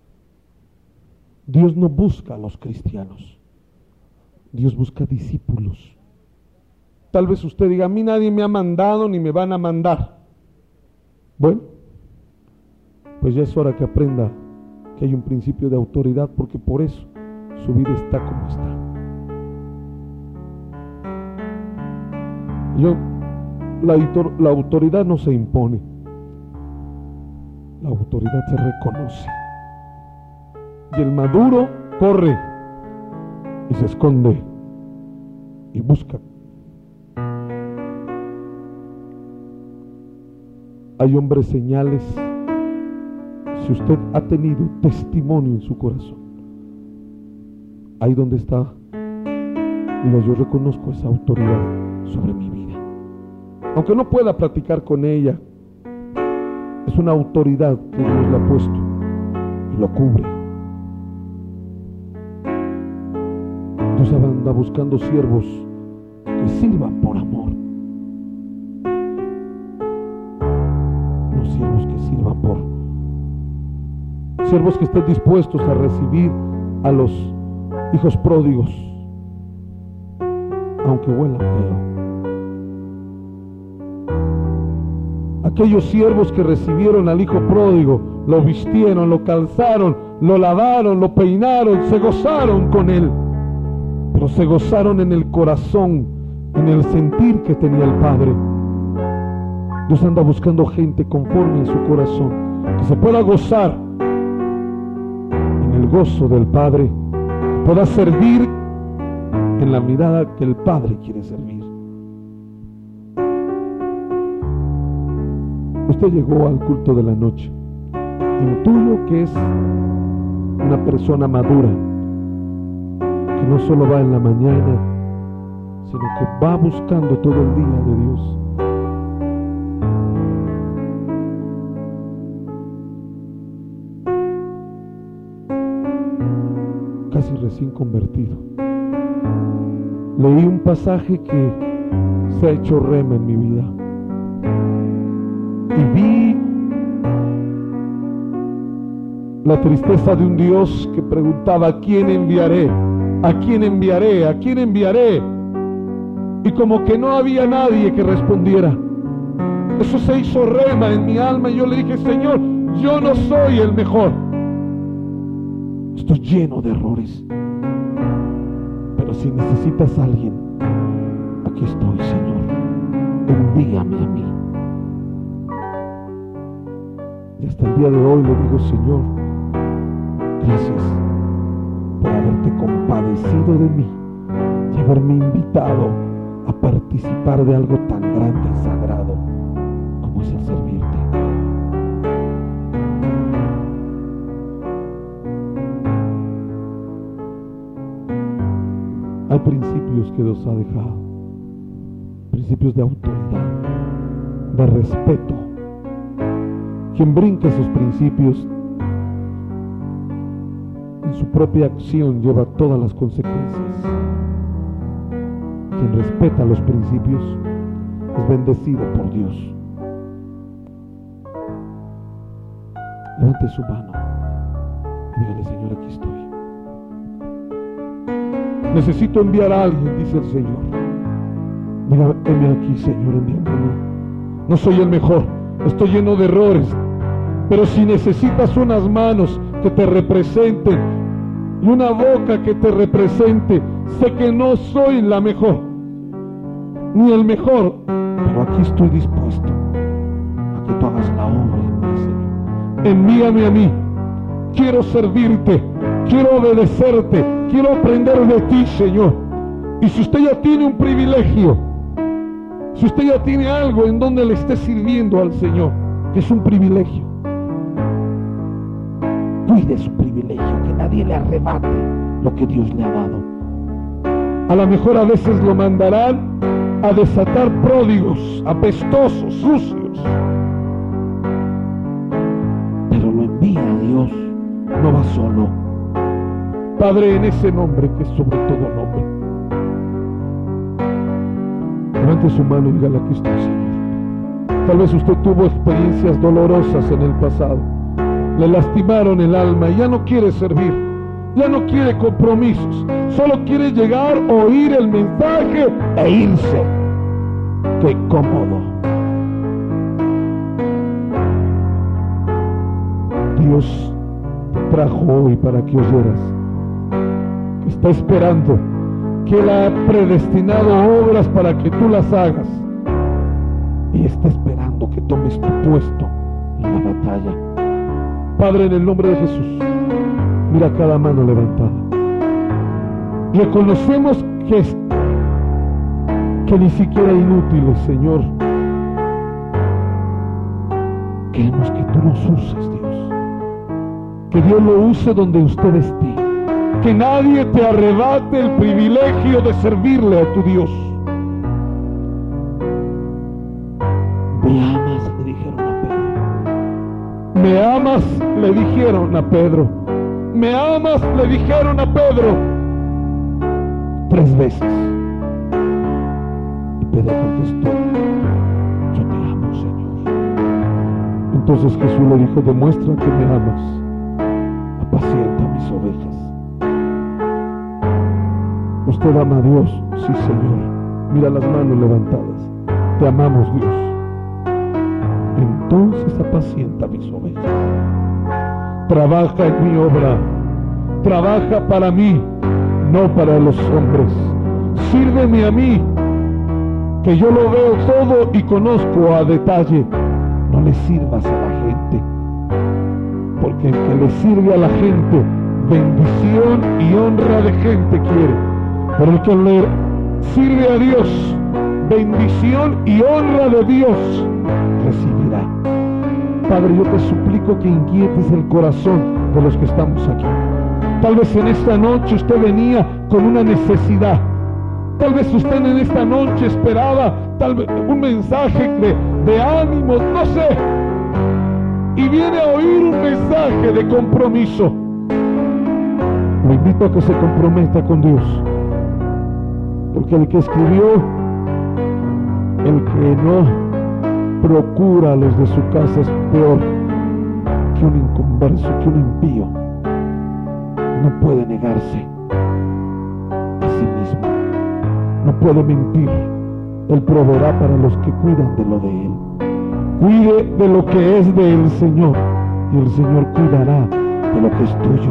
Dios no busca a los cristianos. Dios busca discípulos. Tal vez usted diga, a mí nadie me ha mandado ni me van a mandar. Bueno, pues ya es hora que aprenda que hay un principio de autoridad, porque por eso su vida está como está. Yo, la, la autoridad no se impone, la autoridad se reconoce. Y el maduro corre y se esconde y busca. Hay hombres señales. Si usted ha tenido testimonio en su corazón, ahí donde está, diga, yo reconozco esa autoridad sobre mi vida. Aunque no pueda platicar con ella, es una autoridad que Dios le ha puesto y lo cubre. Dios anda buscando siervos que sirvan por amor, no siervos que sirvan por siervos que estén dispuestos a recibir a los hijos pródigos, aunque huelan feo. Aquellos siervos que recibieron al hijo pródigo, lo vistieron, lo calzaron, lo lavaron, lo peinaron, se gozaron con él, pero se gozaron en el corazón, en el sentir que tenía el Padre. Dios anda buscando gente conforme a su corazón, que se pueda gozar en el gozo del Padre, que pueda servir en la mirada que el Padre quiere servir. Usted llegó al culto de la noche. Intuyo que es una persona madura, que no solo va en la mañana, sino que va buscando todo el día de Dios. Casi recién convertido. Leí un pasaje que se ha hecho rema en mi vida. Y vi la tristeza de un Dios que preguntaba, ¿a quién enviaré? ¿A quién enviaré? ¿A quién enviaré? Y como que no había nadie que respondiera. Eso se hizo rema en mi alma y yo le dije, Señor, yo no soy el mejor. Estoy lleno de errores. Pero si necesitas a alguien, aquí estoy, Señor. Envíame a mí. Y hasta el día de hoy le digo, Señor, gracias por haberte compadecido de mí y haberme invitado a participar de algo tan grande y sagrado como es el servirte. Hay principios que Dios ha dejado, principios de autoridad, de respeto. Quien brinca esos principios en su propia acción lleva todas las consecuencias. Quien respeta los principios es bendecido por Dios. Levante su mano y dígale, Señor, aquí estoy. Necesito enviar a alguien, dice el Señor. Dígame, heme aquí, Señor, envíame a mí. No soy el mejor, estoy lleno de errores. Pero si necesitas unas manos que te representen y una boca que te represente, sé que no soy la mejor, ni el mejor, pero aquí estoy dispuesto a que tú hagas la obra en mí, Señor. Envíame a mí. Quiero servirte, quiero obedecerte, quiero aprender de ti, Señor. Y si usted ya tiene un privilegio, si usted ya tiene algo en donde le esté sirviendo al Señor, que es un privilegio, yo cuide su privilegio, que nadie le arrebate lo que Dios le ha dado. A lo mejor a veces lo mandarán a desatar pródigos, apestosos, sucios. Pero lo envía a Dios, no va solo. Padre, en ese nombre que es sobre todo nombre, levante su mano y dígale: aquí estoy, Señor. Tal vez usted tuvo experiencias dolorosas en el pasado, le lastimaron el alma y ya no quiere servir, ya no quiere compromisos, solo quiere llegar, oír el mensaje e irse. ¡Qué cómodo! Dios te trajo hoy para que oyeras que está esperando, que Él ha predestinado obras para que tú las hagas, y está esperando que tomes tu puesto en la batalla. Padre, en el nombre de Jesús, mira cada mano levantada. Reconocemos que, es, que ni siquiera inútiles, Señor. Queremos que tú nos uses, Dios. Que Dios lo use donde usted esté. Que nadie te arrebate el privilegio de servirle a tu Dios. ¿Me amas?, le dijeron a Pedro. ¿Me amas?, le dijeron a Pedro. ¿Me amas?, le dijeron a Pedro. Tres veces. Y Pedro contestó: yo te amo, Señor. Entonces Jesús le dijo: demuestra que me amas. Apacienta mis ovejas. ¿Usted ama a Dios? Sí, Señor. Mira las manos levantadas. Te amamos, Dios. Entonces apacienta mis ovejas. Trabaja en mi obra. Trabaja para mí, no para los hombres. Sírveme a mí, que yo lo veo todo y conozco a detalle. No le sirvas a la gente, porque el que le sirve a la gente, bendición y honra de gente quiere. Pero el que le sirve a Dios, bendición y honra de Dios recibirá. Padre, yo te suplico que inquietes el corazón de los que estamos aquí. Tal vez en esta noche usted venía con una necesidad. Tal vez usted en esta noche esperaba tal vez un mensaje de, de ánimos, no sé. Y viene a oír un mensaje de compromiso. Lo invito a que se comprometa con Dios. Porque el que escribió, el que no procura a los de su casa es peor que un inconverso, que un impío. No puede negarse a sí mismo, no puede mentir. Él proveerá para los que cuidan de lo de Él. Cuide de lo que es del Señor, y el Señor cuidará de lo que es tuyo.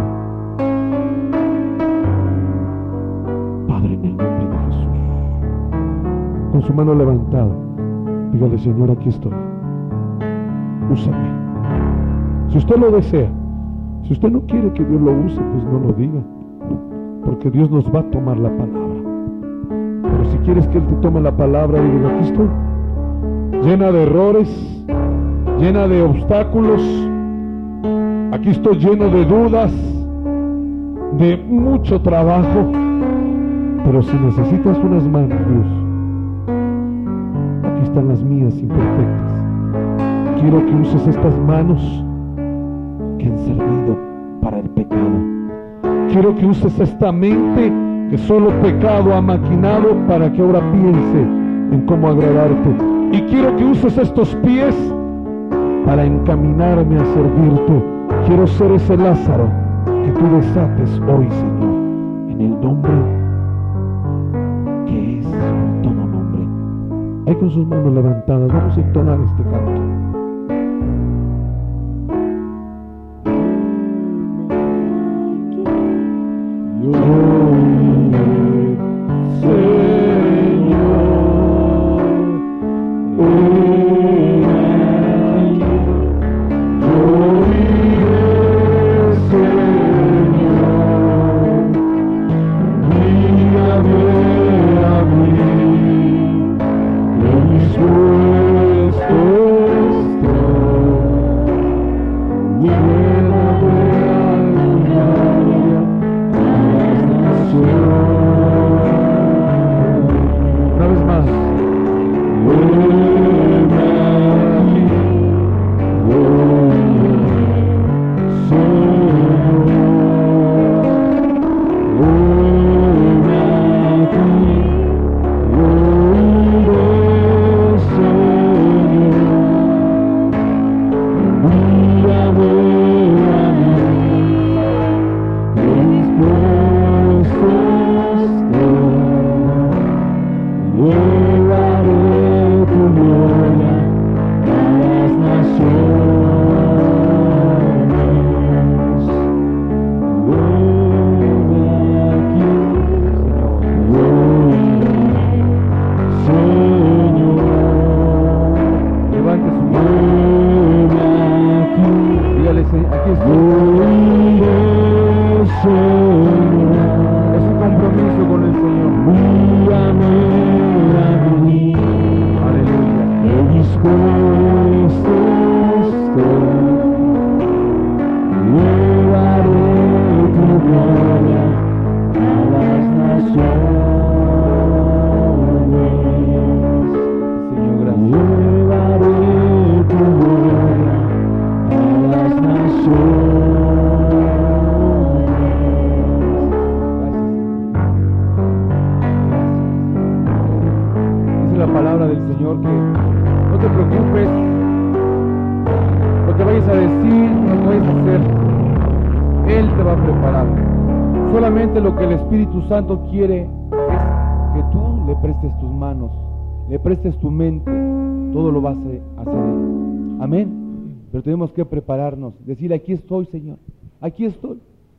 Padre, en el nombre de Jesús, con su mano levantada, dígale: Señor, aquí estoy. Úsame. Si usted lo desea. Si usted no quiere que Dios lo use, pues no lo diga, porque Dios nos va a tomar la palabra. Pero si quieres que Él te tome la palabra, diga: aquí estoy, llena de errores, llena de obstáculos, aquí estoy lleno de dudas, de mucho trabajo. Pero si necesitas unas manos, Dios, aquí están las mías imperfectas. Quiero que uses estas manos que han servido para el pecado. Quiero que uses esta mente que solo pecado ha maquinado para que ahora piense en cómo agradarte. Y quiero que uses estos pies para encaminarme a servirte. Quiero ser ese Lázaro que tú desates hoy, Señor, en el nombre que es sobre todo nombre. Ahí con sus manos levantadas vamos a entonar este canto. Dispuesto estoy, y ven a ver Señor, que no te preocupes lo que vayas a decir, lo que vayas a hacer. Él te va a preparar. Solamente lo que el Espíritu Santo quiere es que tú le prestes tus manos, le prestes tu mente, todo lo vas a hacer Él. Amén. Pero tenemos que prepararnos, decirle, aquí estoy, Señor, aquí estoy.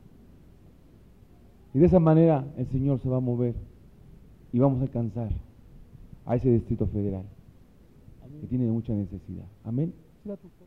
Y de esa manera el Señor se va a mover y vamos a alcanzar a ese Distrito Federal que tiene mucha necesidad. Amén.